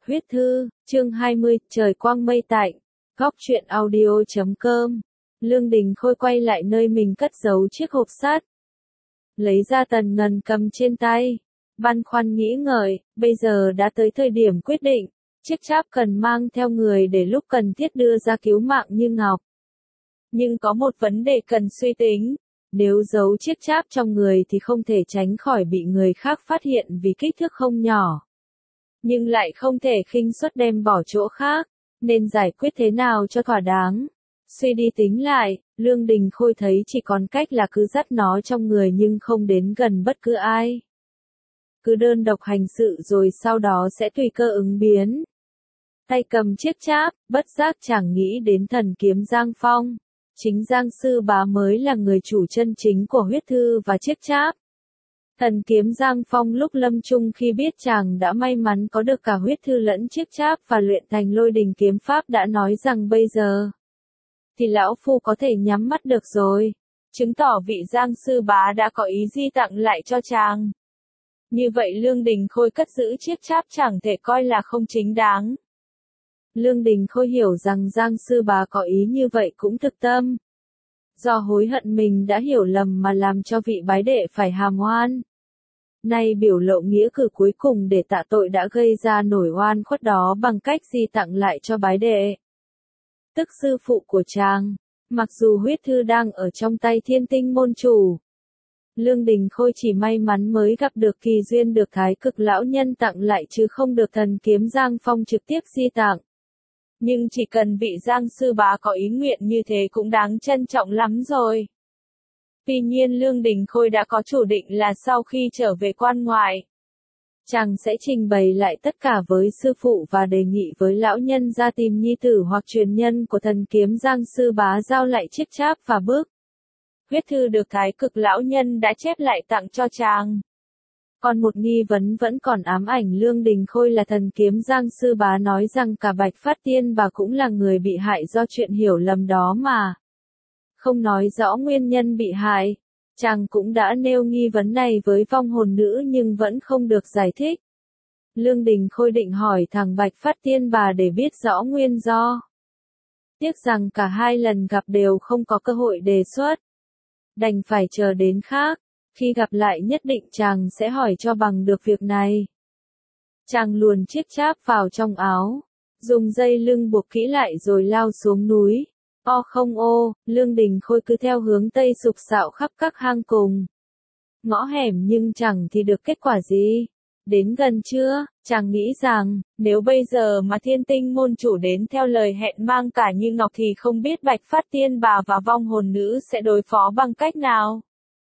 Huyết thư, chương 20, trời quang mây tạnh. Góc truyện audio.com. Lương Đình Khôi quay lại nơi mình cất giấu chiếc hộp sắt. Lấy ra tần ngần cầm trên tay. Băn khoăn nghĩ ngợi, bây giờ đã tới thời điểm quyết định. Chiếc cháp cần mang theo người để lúc cần thiết đưa ra cứu mạng như Ngọc. Nhưng có một vấn đề cần suy tính. Nếu giấu chiếc cháp trong người thì không thể tránh khỏi bị người khác phát hiện vì kích thước không nhỏ. Nhưng lại không thể khinh suất đem bỏ chỗ khác, nên giải quyết thế nào cho thỏa đáng. Suy đi tính lại, Lương Đình Khôi thấy chỉ còn cách là cứ dắt nó trong người nhưng không đến gần bất cứ ai. Cứ đơn độc hành sự rồi sau đó sẽ tùy cơ ứng biến. Tay cầm chiếc cháp, bất giác chẳng nghĩ đến thần kiếm Giang Phong. Chính Giang Sư Bá mới là người chủ chân chính của huyết thư và chiếc cháp. Thần kiếm Giang Phong lúc lâm chung khi biết chàng đã may mắn có được cả huyết thư lẫn chiếc cháp và luyện thành Lôi Đình kiếm pháp đã nói rằng bây giờ thì lão phu có thể nhắm mắt được rồi, chứng tỏ vị Giang Sư Bá đã có ý di tặng lại cho chàng. Như vậy Lương Đình Khôi cất giữ chiếc cháp chẳng thể coi là không chính đáng. Lương Đình Khôi hiểu rằng Giang Sư Bá có ý như vậy cũng thực tâm. Do hối hận mình đã hiểu lầm mà làm cho vị bái đệ phải hàm oan. Nay biểu lộ nghĩa cử cuối cùng để tạ tội đã gây ra nổi oan khuất đó bằng cách di tặng lại cho bái đệ. Tức sư phụ của chàng, mặc dù huyết thư đang ở trong tay Thiên Tinh môn chủ. Lương Đình Khôi chỉ may mắn mới gặp được kỳ duyên được Thái Cực lão nhân tặng lại chứ không được thần kiếm Giang Phong trực tiếp di tặng. Nhưng chỉ cần vị Giang Sư Bá có ý nguyện như thế cũng đáng trân trọng lắm rồi. Tuy nhiên Lương Đình Khôi đã có chủ định là sau khi trở về quan ngoại, chàng sẽ trình bày lại tất cả với sư phụ và đề nghị với lão nhân ra tìm nhi tử hoặc truyền nhân của thần kiếm Giang Sư Bá giao lại chiếc cháp và bức huyết thư được Thái Cực lão nhân đã chép lại tặng cho chàng. Còn một nghi vấn vẫn còn ám ảnh Lương Đình Khôi là thần kiếm Giang Sư Bá nói rằng cả Bạch Phát Tiên Bà cũng là người bị hại do chuyện hiểu lầm đó mà. Không nói rõ nguyên nhân bị hại, chàng cũng đã nêu nghi vấn này với vong hồn nữ nhưng vẫn không được giải thích. Lương Đình Khôi định hỏi thằng Bạch Phát Tiên Bà để biết rõ nguyên do. Tiếc rằng cả hai lần gặp đều không có cơ hội đề xuất. Đành phải chờ đến khác. Khi gặp lại nhất định chàng sẽ hỏi cho bằng được việc này. Chàng luồn chiếc cháp vào trong áo, dùng dây lưng buộc kỹ lại rồi lao xuống núi. Không ô, Lương Đình Khôi cứ theo hướng tây sục sạo khắp các hang cùng ngõ hẻm nhưng chẳng thì được kết quả gì. Đến gần trưa, chàng nghĩ rằng, nếu bây giờ mà Thiên Tinh môn chủ đến theo lời hẹn mang cả Như Ngọc thì không biết Bạch Phát Tiên Bà và vong hồn nữ sẽ đối phó bằng cách nào.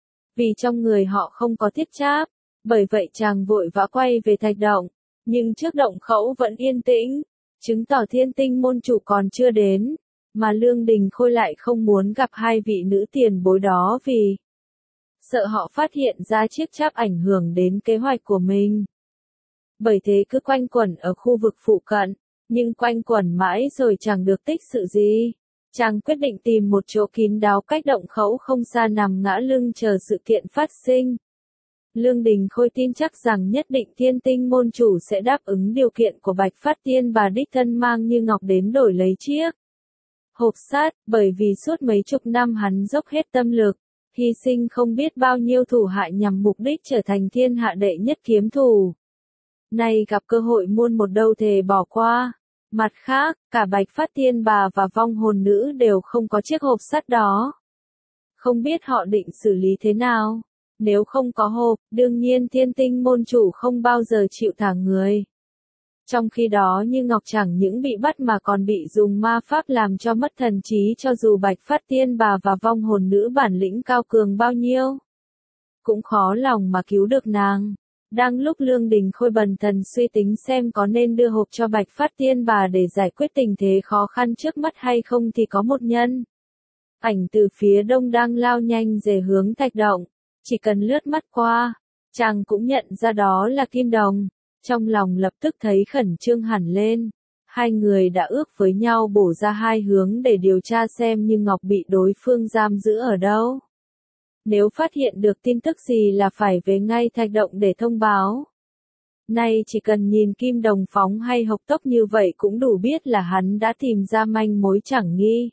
Vì trong người họ không có thiết cháp, bởi vậy chàng vội vã quay về thạch động, nhưng trước động khẩu vẫn yên tĩnh, chứng tỏ Thiên Tinh môn chủ còn chưa đến, mà Lương Đình Khôi lại không muốn gặp hai vị nữ tiền bối đó vì sợ họ phát hiện ra chiếc cháp ảnh hưởng đến kế hoạch của mình. Bởi thế cứ quanh quẩn ở khu vực phụ cận, nhưng quanh quẩn mãi rồi chẳng được tích sự gì. Chàng quyết định tìm một chỗ kín đáo cách động khẩu không xa nằm ngã lưng chờ sự kiện phát sinh. Lương Đình Khôi tin chắc rằng nhất định Thiên Tinh môn chủ sẽ đáp ứng điều kiện của Bạch Phát Tiên Bà đích thân mang Như Ngọc đến đổi lấy chiếc hộp sắt, bởi vì suốt mấy chục năm hắn dốc hết tâm lực, hy sinh không biết bao nhiêu thủ hạ nhằm mục đích trở thành thiên hạ đệ nhất kiếm thủ. Nay gặp cơ hội muôn một đâu thề bỏ qua. Mặt khác, cả Bạch Phát Tiên Bà và vong hồn nữ đều không có chiếc hộp sắt đó. Không biết họ định xử lý thế nào. Nếu không có hộp, đương nhiên Thiên Tinh môn chủ không bao giờ chịu thả người. Trong khi đó Như Ngọc chẳng những bị bắt mà còn bị dùng ma pháp làm cho mất thần trí cho dù Bạch Phát Tiên Bà và vong hồn nữ bản lĩnh cao cường bao nhiêu. Cũng khó lòng mà cứu được nàng. Đang lúc Lương Đình Khôi bần thần suy tính xem có nên đưa hộp cho Bạch Phát Tiên Bà để giải quyết tình thế khó khăn trước mắt hay không thì có một nhân ảnh từ phía đông đang lao nhanh về hướng thạch động. Chỉ cần lướt mắt qua, chàng cũng nhận ra đó là Kim Đồng. Trong lòng lập tức thấy khẩn trương hẳn lên. Hai người đã ước với nhau bổ ra hai hướng để điều tra xem Như Ngọc bị đối phương giam giữ ở đâu. Nếu phát hiện được tin tức gì là phải về ngay thạch động để thông báo. Nay chỉ cần nhìn Kim Đồng phóng hay Hộc Tốc như vậy cũng đủ biết là hắn đã tìm ra manh mối chẳng nghi.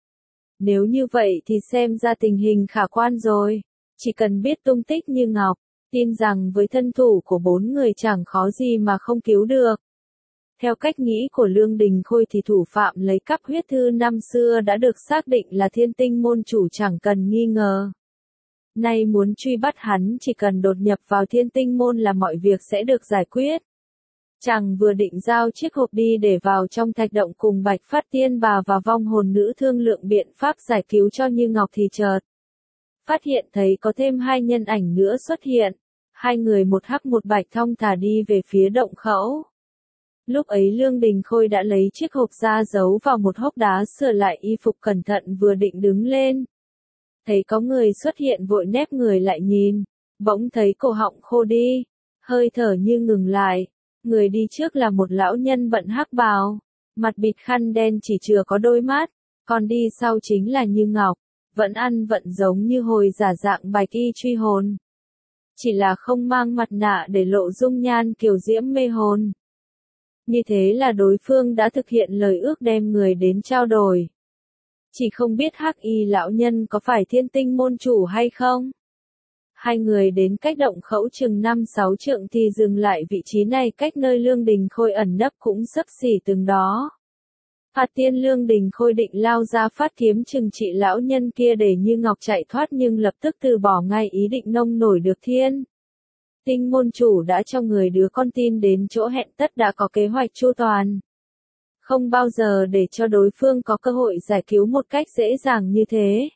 Nếu như vậy thì xem ra tình hình khả quan rồi. Chỉ cần biết tung tích Như Ngọc, tin rằng với thân thủ của 4 người chẳng khó gì mà không cứu được. Theo cách nghĩ của Lương Đình Khôi thì thủ phạm lấy cắp huyết thư năm xưa đã được xác định là Thiên Tinh môn chủ chẳng cần nghi ngờ. Nay muốn truy bắt hắn chỉ cần đột nhập vào Thiên Tinh môn là mọi việc sẽ được giải quyết. Chàng vừa định giao chiếc hộp đi để vào trong thạch động cùng Bạch Phát Tiên Bà và vong hồn nữ thương lượng biện pháp giải cứu cho Như Ngọc thì chợt phát hiện thấy có thêm 2 nhân ảnh nữa xuất hiện. 2 người một hắc một bạch thong thả đi về phía động khẩu. Lúc ấy Lương Đình Khôi đã lấy chiếc hộp ra giấu vào một hốc đá, sửa lại y phục cẩn thận vừa định đứng lên. Thấy có người xuất hiện vội nép người lại nhìn, bỗng thấy cổ họng khô đi, hơi thở như ngừng lại. Người đi trước là một lão nhân bận hắc bào, mặt bịt khăn đen chỉ chừa có đôi mắt, còn đi sau chính là Như Ngọc, vẫn ăn vận giống như hồi giả dạng Bạch Y truy hồn. Chỉ là không mang mặt nạ để lộ dung nhan kiều diễm mê hồn. Như thế là đối phương đã thực hiện lời ước đem người đến trao đổi. Chỉ không biết hắc y lão nhân có phải Thiên Tinh môn chủ hay không? 2 người đến cách động khẩu chừng 5-6 trượng thì dừng lại, vị trí này cách nơi Lương Đình Khôi ẩn nấp cũng xấp xỉ từng đó. Phạt Tiên Lương Đình Khôi định lao ra phát kiếm trừng trị lão nhân kia để Như Ngọc chạy thoát, nhưng lập tức từ bỏ ngay ý định nông nổi được Thiên Tinh môn chủ đã cho người đưa con tin đến chỗ hẹn, tất đã có kế hoạch chu toàn. Không bao giờ để cho đối phương có cơ hội giải cứu một cách dễ dàng như thế.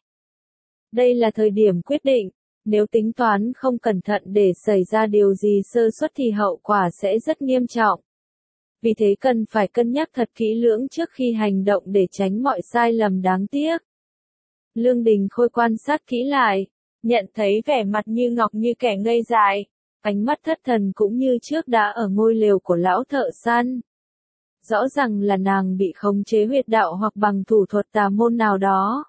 Đây là thời điểm quyết định, nếu tính toán không cẩn thận để xảy ra điều gì sơ suất thì hậu quả sẽ rất nghiêm trọng. Vì thế cần phải cân nhắc thật kỹ lưỡng trước khi hành động để tránh mọi sai lầm đáng tiếc. Lương Đình Khôi quan sát kỹ lại, nhận thấy vẻ mặt Như Ngọc như kẻ ngây dại, ánh mắt thất thần cũng như trước đã ở ngôi lều của lão thợ săn. Rõ ràng là nàng bị khống chế huyệt đạo hoặc bằng thủ thuật tà môn nào đó.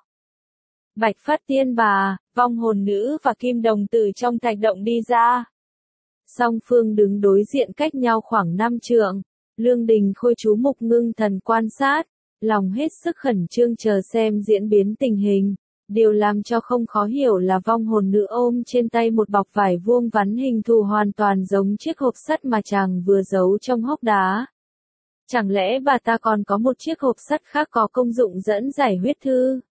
Bạch Phát Tiên Bà, vong hồn nữ và Kim Đồng từ trong thạch động đi ra. Song phương đứng đối diện cách nhau khoảng 5 trượng. Lương Đình Khôi chú mục ngưng thần quan sát, lòng hết sức khẩn trương chờ xem diễn biến tình hình. Điều làm cho không khó hiểu là vong hồn nữ ôm trên tay một bọc vải vuông vắn hình thù hoàn toàn giống chiếc hộp sắt mà chàng vừa giấu trong hốc đá. Chẳng lẽ bà ta còn có một chiếc hộp sắt khác có công dụng dẫn giải huyết thư?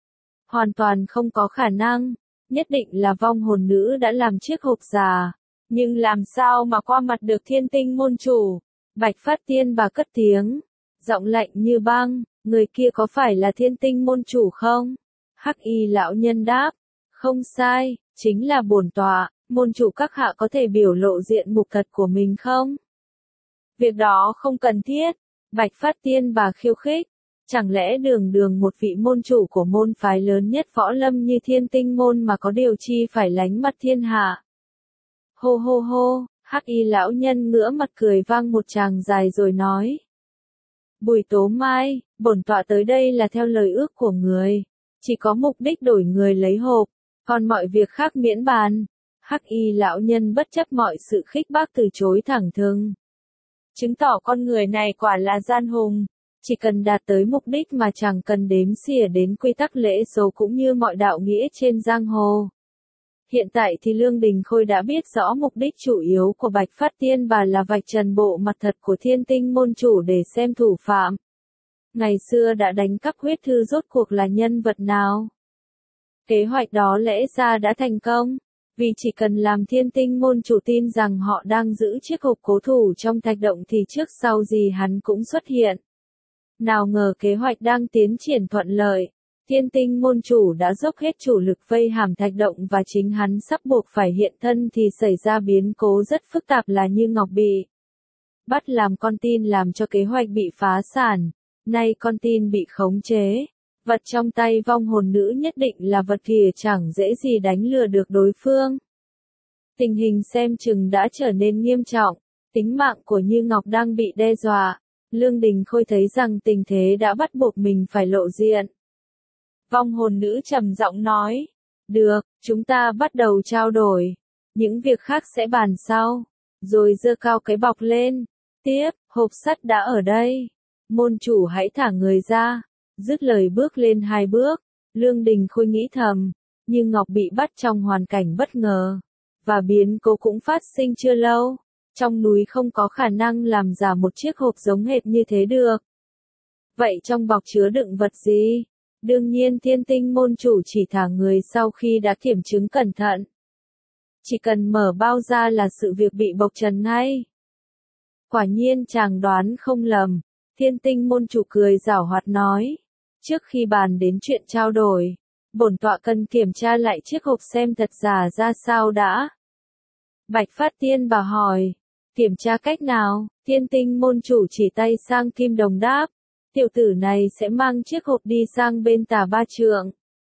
Hoàn toàn không có khả năng, nhất định là vong hồn nữ đã làm chiếc hộp giả. Nhưng làm sao mà qua mặt được Thiên Tinh môn chủ? Bạch Phát Tiên Bà cất tiếng, giọng lạnh như băng, người kia có phải là Thiên Tinh môn chủ không? Hắc y lão nhân đáp, không sai, chính là bổn tọa. Môn chủ các hạ có thể biểu lộ diện mục thật của mình không? Việc đó không cần thiết. Bạch Phát Tiên Bà khiêu khích, chẳng lẽ đường đường một vị môn chủ của môn phái lớn nhất võ lâm như Thiên Tinh môn mà có điều chi phải lánh mặt thiên hạ? Hô hô hô, hắc y lão nhân ngửa mặt cười vang một tràng dài rồi nói. Bùi Tố Mai, bổn tọa tới đây là theo lời ước của người, chỉ có mục đích đổi người lấy hộp, còn mọi việc khác miễn bàn. Hắc y lão nhân bất chấp mọi sự khích bác từ chối thẳng thừng. Chứng tỏ con người này quả là gian hùng, chỉ cần đạt tới mục đích mà chẳng cần đếm xỉa đến quy tắc lễ số cũng như mọi đạo nghĩa trên giang hồ. Hiện tại thì Lương Đình Khôi đã biết rõ mục đích chủ yếu của Bạch Phát Tiên Bà là vạch trần bộ mặt thật của Thiên Tinh môn chủ để xem thủ phạm. Ngày xưa đã đánh cắp huyết thư rốt cuộc là nhân vật nào? Kế hoạch đó lẽ ra đã thành công, vì chỉ cần làm Thiên Tinh môn chủ tin rằng họ đang giữ chiếc hộp cố thủ trong thạch động thì trước sau gì hắn cũng xuất hiện. Nào ngờ kế hoạch đang tiến triển thuận lợi. Thiên Tinh môn chủ đã dốc hết chủ lực vây hàm thạch động và chính hắn sắp buộc phải hiện thân thì xảy ra biến cố rất phức tạp là Như Ngọc bị bắt làm con tin làm cho kế hoạch bị phá sản. Nay con tin bị khống chế. Vật trong tay vong hồn nữ nhất định là vật kìa chẳng dễ gì đánh lừa được đối phương. Tình hình xem chừng đã trở nên nghiêm trọng. Tính mạng của Như Ngọc đang bị đe dọa. Lương Đình Khôi thấy rằng tình thế đã bắt buộc mình phải lộ diện. Vong hồn nữ trầm giọng nói, được, chúng ta bắt đầu trao đổi, những việc khác sẽ bàn sau. rồi giơ cao cái bọc lên. Tiếp, hộp sắt đã ở đây. Môn chủ hãy thả người ra. Dứt lời bước lên 2 bước. Lương Đình Khôi nghĩ thầm, Như Ngọc bị bắt trong hoàn cảnh bất ngờ. Và biến cố cũng phát sinh chưa lâu. Trong núi không có khả năng làm giả một chiếc hộp giống hệt như thế được. Vậy trong bọc chứa đựng vật gì? Đương nhiên Thiên Tinh môn chủ chỉ thả người sau khi đã kiểm chứng cẩn thận. Chỉ cần mở bao ra là sự việc bị bộc trần ngay. Quả nhiên chàng đoán không lầm. Thiên Tinh môn chủ cười giảo hoạt nói. Trước khi bàn đến chuyện trao đổi, bổn tọa cần kiểm tra lại chiếc hộp xem thật giả ra sao đã. Bạch Phát Tiên bà hỏi. Kiểm tra cách nào? Thiên Tinh môn chủ chỉ tay sang Kim Đồng đáp. Tiểu tử này sẽ mang chiếc hộp đi sang bên Tả Ba Trượng.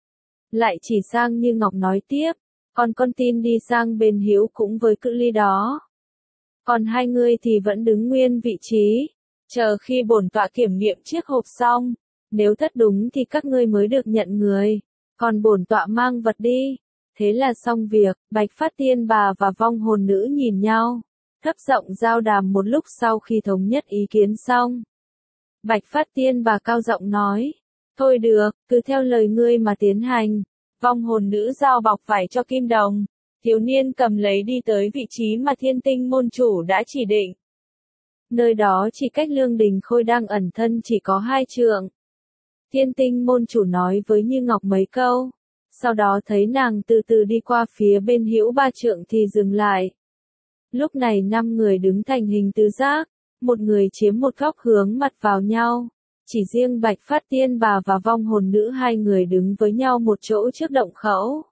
Lại chỉ sang Như Ngọc nói tiếp. Còn con tin đi sang bên Hiếu cũng với cự ly đó. Còn hai người thì vẫn đứng nguyên vị trí. Chờ khi bổn tọa kiểm nghiệm chiếc hộp xong. Nếu thất đúng thì các ngươi mới được nhận người. Còn bổn tọa mang vật đi. Thế là xong việc. Bạch Phát Tiên bà và vong hồn nữ nhìn nhau. Thấp giọng giao đàm một lúc sau khi thống nhất ý kiến xong. Bạch Phát Tiên bà cao giọng nói. Thôi được, cứ theo lời ngươi mà tiến hành. Vong hồn nữ giao bọc vải cho Kim Đồng. Thiếu niên cầm lấy đi tới vị trí mà Thiên Tinh môn chủ đã chỉ định. Nơi đó chỉ cách Lương Đình Khôi đang ẩn thân chỉ có 2 trượng. Thiên Tinh môn chủ nói với Như Ngọc mấy câu. Sau đó thấy nàng từ từ đi qua phía bên hữu 3 trượng thì dừng lại. Lúc này 5 người đứng thành hình tứ giác. Một người chiếm một góc hướng mặt vào nhau. Chỉ riêng Bạch Phát Tiên bà và vong hồn nữ 2 người đứng với nhau một chỗ trước động khẩu.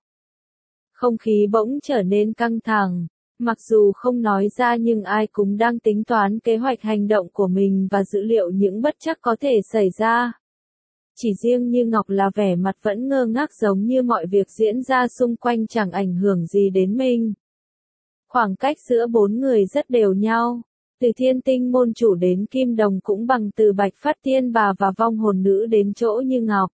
Không khí bỗng trở nên căng thẳng. Mặc dù không nói ra nhưng ai cũng đang tính toán kế hoạch hành động của mình và dữ liệu những bất trắc có thể xảy ra. Chỉ riêng Như Ngọc là vẻ mặt vẫn ngơ ngác giống như mọi việc diễn ra xung quanh chẳng ảnh hưởng gì đến mình. Khoảng cách giữa 4 người rất đều nhau. Từ Thiên Tinh môn chủ đến Kim Đồng cũng bằng từ Bạch Phát Tiên bà và vong hồn nữ đến chỗ Như Ngọc.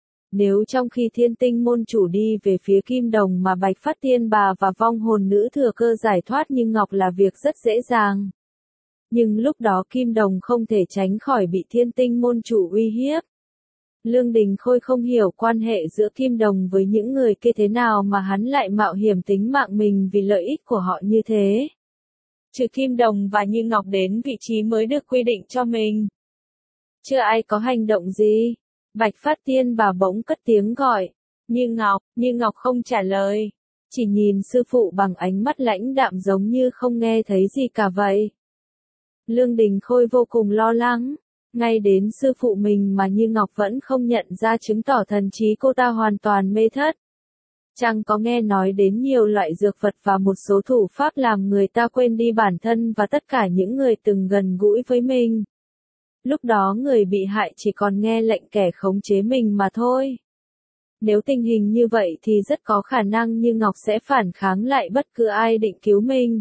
Nếu trong khi Thiên Tinh môn chủ đi về phía Kim Đồng mà Bạch Phát Tiên bà và vong hồn nữ thừa cơ giải thoát Như Ngọc là việc rất dễ dàng. Nhưng lúc đó Kim Đồng không thể tránh khỏi bị Thiên Tinh môn chủ uy hiếp. Lương Đình Khôi không hiểu quan hệ giữa Kim Đồng với những người kia thế nào mà hắn lại mạo hiểm tính mạng mình vì lợi ích của họ như thế. Trừ Kim Đồng và Như Ngọc đến vị trí mới được quy định cho mình. Chưa ai có hành động gì. Bạch Phát Tiên bà bỗng cất tiếng gọi. Như Ngọc không trả lời. Chỉ nhìn sư phụ bằng ánh mắt lãnh đạm giống như không nghe thấy gì cả vậy. Lương Đình Khôi vô cùng lo lắng. Ngay đến sư phụ mình mà Như Ngọc vẫn không nhận ra chứng tỏ thần trí cô ta hoàn toàn mê thất. Chàng có nghe nói đến nhiều loại dược vật và một số thủ pháp làm người ta quên đi bản thân và tất cả những người từng gần gũi với mình. Lúc đó người bị hại chỉ còn nghe lệnh kẻ khống chế mình mà thôi. Nếu tình hình như vậy thì rất có khả năng Như Ngọc sẽ phản kháng lại bất cứ ai định cứu mình.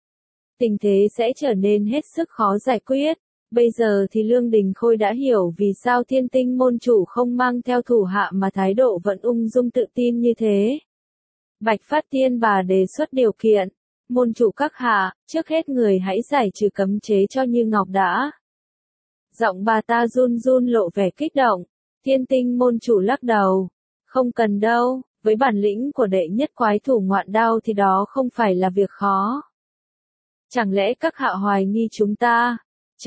Tình thế sẽ trở nên hết sức khó giải quyết. Bây giờ thì Lương Đình Khôi đã hiểu vì sao Thiên Tinh môn chủ không mang theo thủ hạ mà thái độ vẫn ung dung tự tin như thế. Bạch Phát Tiên bà đề xuất điều kiện. Môn chủ các hạ, trước hết người hãy giải trừ cấm chế cho Như Ngọc đã. Giọng bà ta run run lộ vẻ kích động. Thiên Tinh môn chủ lắc đầu. Không cần đâu, với bản lĩnh của đệ nhất quái thủ ngoạn đao thì đó không phải là việc khó. Chẳng lẽ các hạ hoài nghi chúng ta?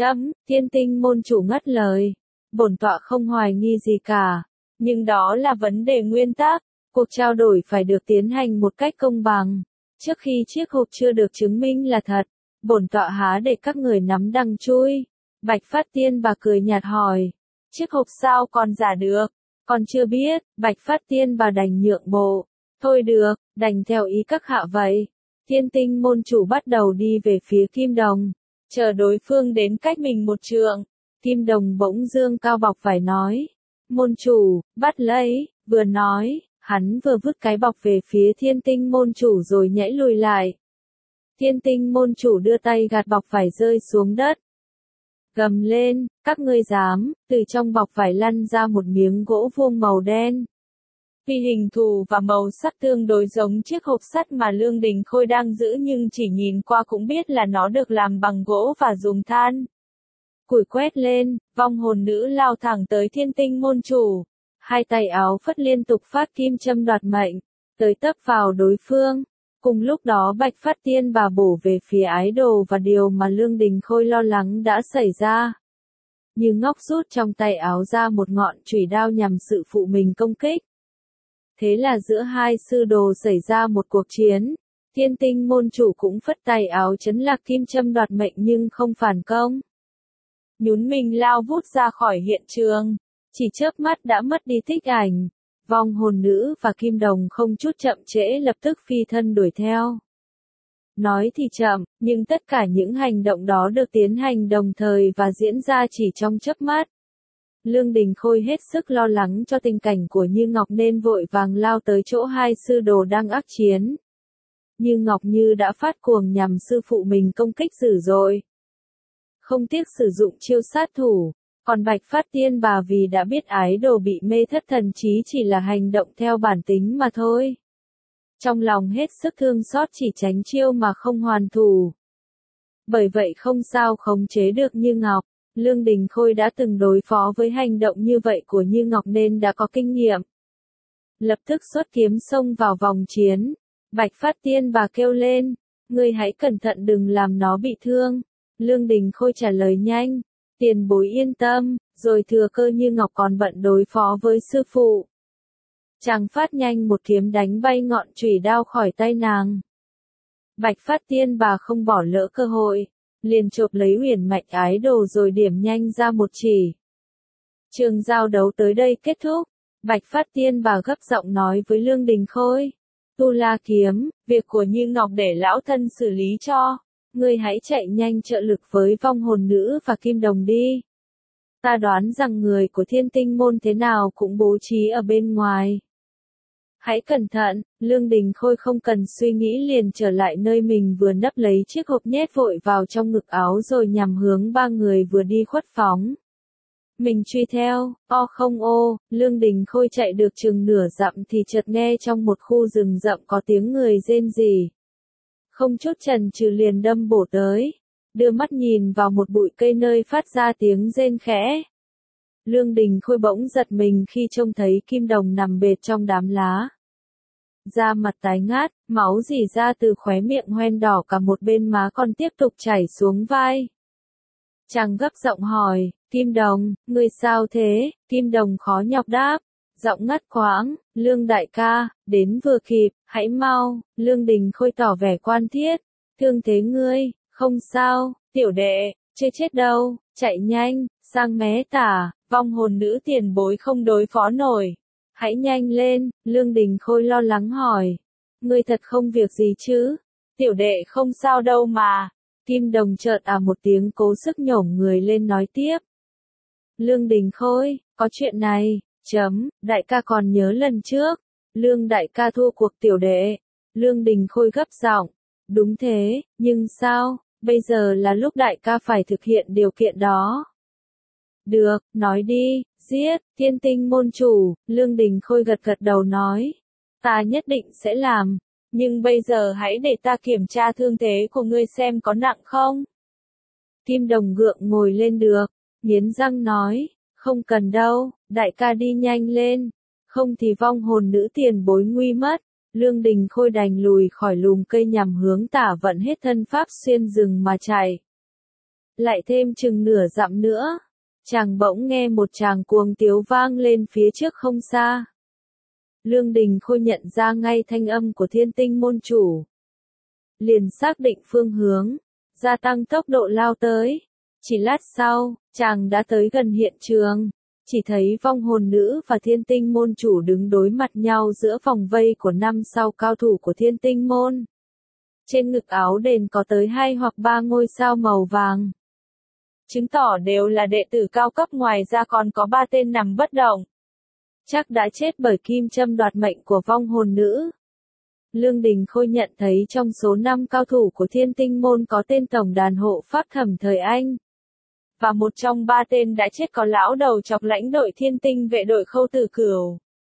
Thiên Tinh môn chủ ngắt lời. Bổn tọa không hoài nghi gì cả. Nhưng đó là vấn đề nguyên tắc. Cuộc trao đổi phải được tiến hành một cách công bằng. Trước khi chiếc hộp chưa được chứng minh là thật, bổn tọa há để các người nắm đằng chui. Bạch Phát Tiên bà cười nhạt hỏi. Chiếc hộp sao còn giả được? Còn chưa biết. Bạch Phát Tiên bà đành nhượng bộ. Thôi được, đành theo ý các hạ vậy. Thiên Tinh môn chủ bắt đầu đi về phía Kim Đồng. Chờ đối phương đến cách mình một trượng. Kim Đồng bỗng dương cao bọc vải nói. Môn chủ, bắt lấy. Vừa nói, hắn vừa vứt cái bọc về phía Thiên Tinh môn chủ rồi nhảy lùi lại. Thiên Tinh môn chủ đưa tay gạt bọc vải rơi xuống đất. Gầm lên, các ngươi dám, từ trong bọc vải lăn ra một miếng gỗ vuông màu đen. Vì hình thù và màu sắc tương đối giống chiếc hộp sắt mà Lương Đình Khôi đang giữ nhưng chỉ nhìn qua cũng biết là nó được làm bằng gỗ và dùng than củi quét lên, vong hồn nữ lao thẳng tới Thiên Tinh môn chủ. Hai tay áo phất liên tục phát kim châm đoạt mệnh, tới tấp vào đối phương. Cùng lúc đó Bạch Phát Tiên Bà bổ về phía ái đồ và điều mà Lương Đình Khôi lo lắng đã xảy ra. Như Ngọc rút trong tay áo ra một ngọn chùy đao nhằm sự phụ mình công kích. Thế là giữa hai sư đồ xảy ra một cuộc chiến. Thiên Tinh môn chủ cũng phất tay áo chấn lạc kim châm đoạt mệnh nhưng không phản công. Nhún mình lao vút ra khỏi hiện trường, chỉ chớp mắt đã mất đi tích ảnh. Vong hồn nữ và Kim Đồng không chút chậm trễ lập tức phi thân đuổi theo. Nói thì chậm, nhưng tất cả những hành động đó được tiến hành đồng thời và diễn ra chỉ trong chớp mắt. Lương Đình Khôi hết sức lo lắng cho tình cảnh của Như Ngọc nên vội vàng lao tới chỗ hai sư đồ đang ác chiến. Như Ngọc như đã phát cuồng nhằm sư phụ mình công kích dữ dội. Không tiếc sử dụng chiêu sát thủ, còn Bạch Phát Tiên Bà vì đã biết ái đồ bị mê thất thần trí chỉ là hành động theo bản tính mà thôi. Trong lòng hết sức thương xót chỉ tránh chiêu mà không hoàn thủ. Bởi vậy không sao khống chế được Như Ngọc. Lương Đình Khôi đã từng đối phó với hành động như vậy của Như Ngọc nên đã có kinh nghiệm. Lập tức xuất kiếm xông vào vòng chiến. Bạch Phát Tiên Bà kêu lên, ngươi hãy cẩn thận đừng làm nó bị thương. Lương Đình Khôi trả lời nhanh, tiền bối yên tâm, rồi thừa cơ Như Ngọc còn bận đối phó với sư phụ. Chàng phát nhanh một kiếm đánh bay ngọn chùy đao khỏi tay nàng. Bạch Phát Tiên Bà không bỏ lỡ cơ hội, liền chộp lấy Huyền Mạch ái đồ rồi điểm nhanh ra một chỉ. Trường giao đấu tới đây kết thúc, Bạch Phát Tiên Bà gấp giọng nói với Lương Đình Khôi, Tu La kiếm, việc của Như Ngọc để lão thân xử lý cho. Ngươi hãy chạy nhanh trợ lực với vong hồn nữ và Kim Đồng đi. Ta đoán rằng người của Thiên Tinh môn thế nào cũng bố trí ở bên ngoài. Hãy cẩn thận, Lương Đình Khôi không cần suy nghĩ liền trở lại nơi mình vừa nấp lấy chiếc hộp nhét vội vào trong ngực áo rồi nhằm hướng ba người vừa đi khuất phóng. Mình truy theo, không ô, Lương Đình Khôi chạy được chừng nửa dặm thì chợt nghe trong một khu rừng rậm có tiếng người rên rỉ. Không chút chần chừ liền đâm bổ tới, đưa mắt nhìn vào một bụi cây nơi phát ra tiếng rên khẽ. Lương Đình Khôi bỗng giật mình khi trông thấy Kim Đồng nằm bệt trong đám lá. Da mặt tái ngát, máu rỉ ra từ khóe miệng hoen đỏ cả một bên má còn tiếp tục chảy xuống vai. Chàng gấp giọng hỏi, Kim Đồng, ngươi sao thế? Kim Đồng khó nhọc đáp, giọng ngắt quãng, Lương đại ca, đến vừa kịp, hãy mau. Lương Đình Khôi tỏ vẻ quan thiết, thương thế ngươi, không sao, tiểu đệ, chưa chết đâu, chạy nhanh, sang mé tả, vong hồn nữ tiền bối không đối phó nổi. Hãy nhanh lên, Lương Đình Khôi lo lắng hỏi, ngươi thật không việc gì chứ? Tiểu đệ không sao đâu mà. Kim Đồng chợt một tiếng cố sức nhổm người lên nói tiếp. Lương Đình Khôi, có chuyện này, đại ca còn nhớ lần trước, Lương đại ca thua cuộc tiểu đệ. Lương Đình Khôi gấp giọng, đúng thế, nhưng sao, bây giờ là lúc đại ca phải thực hiện điều kiện đó. Được, nói đi, giết, Thiên Tinh môn chủ, Lương Đình Khôi gật gật đầu nói. Ta nhất định sẽ làm, nhưng bây giờ hãy để ta kiểm tra thương thế của ngươi xem có nặng không. Kim Đồng gượng ngồi lên được, nghiến răng nói, không cần đâu, đại ca đi nhanh lên, không thì vong hồn nữ tiền bối nguy mất. Lương Đình Khôi đành lùi khỏi lùm cây nhằm hướng tả vận hết thân pháp xuyên rừng mà chạy. Lại thêm chừng nửa dặm nữa, chàng bỗng nghe một tràng cuồng tiếu vang lên phía trước không xa. Lương Đình Khôi nhận ra ngay thanh âm của Thiên Tinh môn chủ. Liền xác định phương hướng, gia tăng tốc độ lao tới. Chỉ lát sau, chàng đã tới gần hiện trường. Chỉ thấy vong hồn nữ và Thiên Tinh môn chủ đứng đối mặt nhau giữa vòng vây của 5-6 cao thủ của Thiên Tinh môn. Trên ngực áo đền có tới 2 hoặc 3 ngôi sao màu vàng. Chứng tỏ đều là đệ tử cao cấp, ngoài ra còn có 3 tên nằm bất động. Chắc đã chết bởi kim châm đoạt mệnh của vong hồn nữ. Lương Đình Khôi nhận thấy trong số 5 cao thủ của Thiên Tinh môn có tên tổng đàn hộ pháp Thẩm Thời Anh. Và một trong 3 tên đã chết có lão đầu chọc lãnh đội Thiên Tinh vệ đội Khâu Tử Cửu.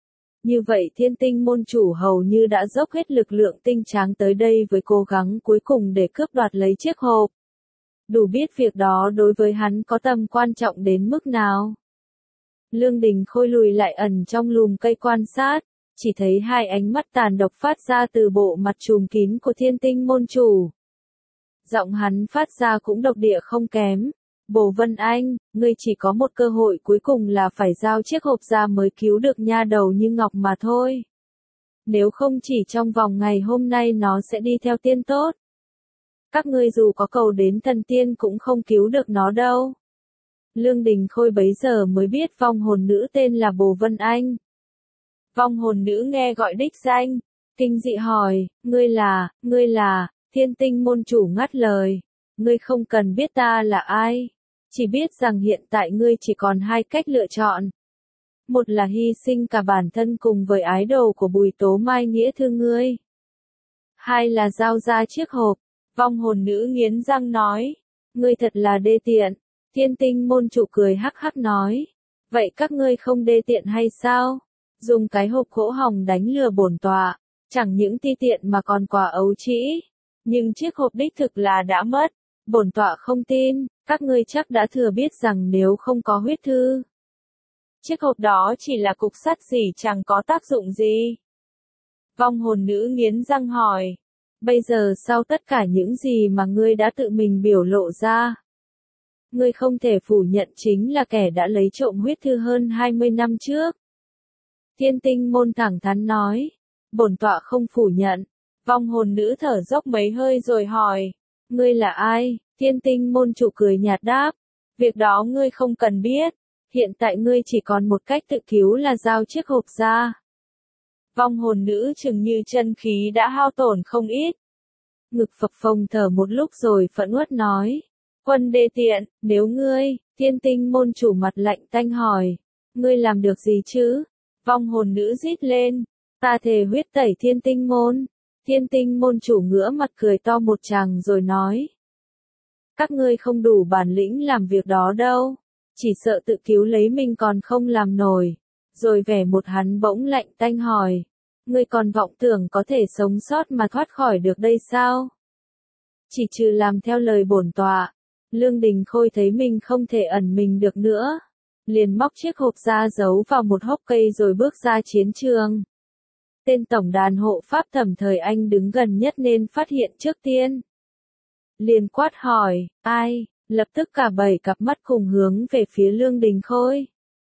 Như vậy Thiên Tinh môn chủ hầu như đã dốc hết lực lượng tinh tráng tới đây với cố gắng cuối cùng để cướp đoạt lấy chiếc hộp. Đủ biết việc đó đối với hắn có tầm quan trọng đến mức nào. Lương Đình Khôi lùi lại ẩn trong lùm cây quan sát, chỉ thấy hai ánh mắt tàn độc phát ra từ bộ mặt trùm kín của Thiên Tinh môn chủ. Giọng hắn phát ra cũng độc địa không kém. Bồ Vân Anh, ngươi chỉ có một cơ hội cuối cùng là phải giao chiếc hộp ra mới cứu được nha đầu Như Ngọc mà thôi. Nếu không chỉ trong vòng ngày hôm nay nó sẽ đi theo tiên tốt. Các ngươi dù có cầu đến thần tiên cũng không cứu được nó đâu. Lương Đình Khôi bấy giờ mới biết vong hồn nữ tên là Bồ Vân Anh. Vong hồn nữ nghe gọi đích danh, kinh dị hỏi, ngươi là, Thiên Tinh môn chủ ngắt lời. Ngươi không cần biết ta là ai, chỉ biết rằng hiện tại ngươi chỉ còn hai cách lựa chọn. Một là hy sinh cả bản thân cùng với ái đồ của Bùi Tố Mai nghĩa thương ngươi. Hai là giao ra chiếc hộp. Vong hồn nữ nghiến răng nói, ngươi thật là đê tiện. Thiên Tinh môn chủ cười hắc hắc nói, vậy các ngươi không đê tiện hay sao? Dùng cái hộp gỗ hỏng đánh lừa bổn tọa, chẳng những ti tiện mà còn quả ấu trĩ. Nhưng chiếc hộp đích thực là đã mất. Bổn tọa không tin, các ngươi chắc đã thừa biết rằng nếu không có huyết thư, chiếc hộp đó chỉ là cục sắt gì chẳng có tác dụng gì. Vong hồn nữ nghiến răng hỏi, bây giờ sau tất cả những gì mà ngươi đã tự mình biểu lộ ra, ngươi không thể phủ nhận chính là kẻ đã lấy trộm huyết thư hơn 20 năm trước. Thiên Tinh môn thẳng thắn nói, bổn tọa không phủ nhận. Vong hồn nữ thở dốc mấy hơi rồi hỏi, ngươi là ai? Thiên Tinh môn chủ cười nhạt đáp, việc đó ngươi không cần biết, hiện tại ngươi chỉ còn một cách tự cứu là giao chiếc hộp ra. Vong hồn nữ chừng như chân khí đã hao tổn không ít. Ngực phập phồng thở một lúc rồi phẫn uất nói, quân đê tiện, nếu ngươi, Thiên Tinh môn chủ mặt lạnh tanh hỏi, ngươi làm được gì chứ? Vong hồn nữ rít lên, ta thề huyết tẩy Thiên Tinh môn. Thiên Tinh môn chủ ngửa mặt cười to một tràng rồi nói, các ngươi không đủ bản lĩnh làm việc đó đâu, chỉ sợ tự cứu lấy mình còn không làm nổi. Rồi vẻ một hắn bỗng lạnh tanh hỏi, ngươi còn vọng tưởng có thể sống sót mà thoát khỏi được đây sao? Chỉ trừ làm theo lời bổn tọa. Lương Đình Khôi thấy mình không thể ẩn mình được nữa, liền móc chiếc hộp ra giấu vào một hốc cây rồi bước ra chiến trường. Tên tổng đàn hộ pháp Thẩm Thời Anh đứng gần nhất nên phát hiện trước tiên. Liền quát hỏi, ai? Lập tức cả bảy cặp mắt cùng hướng về phía Lương Đình Khôi.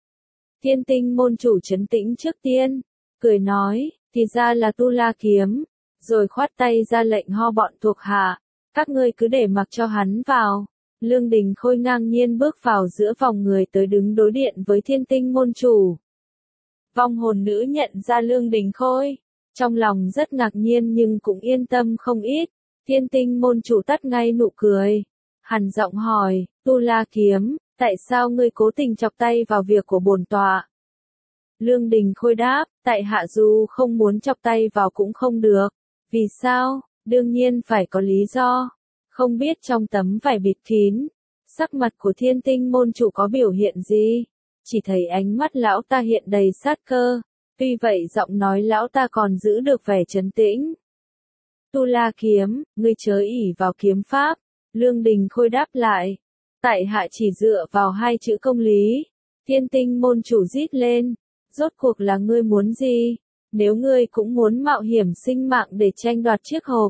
Thiên Tinh môn chủ trấn tĩnh trước tiên, cười nói, thì ra là Tu La Kiếm, rồi khoát tay ra lệnh ho bọn thuộc hạ, các ngươi cứ để mặc cho hắn vào. Lương Đình Khôi ngang nhiên bước vào giữa vòng người tới đứng đối điện với Thiên Tinh môn chủ. Vong hồn nữ nhận ra Lương Đình Khôi, trong lòng rất ngạc nhiên nhưng cũng yên tâm không ít. Thiên Tinh môn chủ tắt ngay nụ cười, hằn giọng hỏi, Tu La Kiếm, tại sao ngươi cố tình chọc tay vào việc của bổn tọa? Lương Đình Khôi đáp, tại hạ dù không muốn chọc tay vào cũng không được. Vì sao? Đương nhiên phải có lý do. Không biết trong tấm vải bịt kín, sắc mặt của Thiên Tinh môn chủ có biểu hiện gì? Chỉ thấy ánh mắt lão ta hiện đầy sát cơ, tuy vậy giọng nói lão ta còn giữ được vẻ trấn tĩnh. Tu La Kiếm, ngươi chớ ỷ vào kiếm pháp. Lương Đình Khôi đáp lại, tại hạ chỉ dựa vào hai chữ công lý. Thiên Tinh môn chủ rít lên, rốt cuộc là ngươi muốn gì? Nếu ngươi cũng muốn mạo hiểm sinh mạng để tranh đoạt chiếc hộp.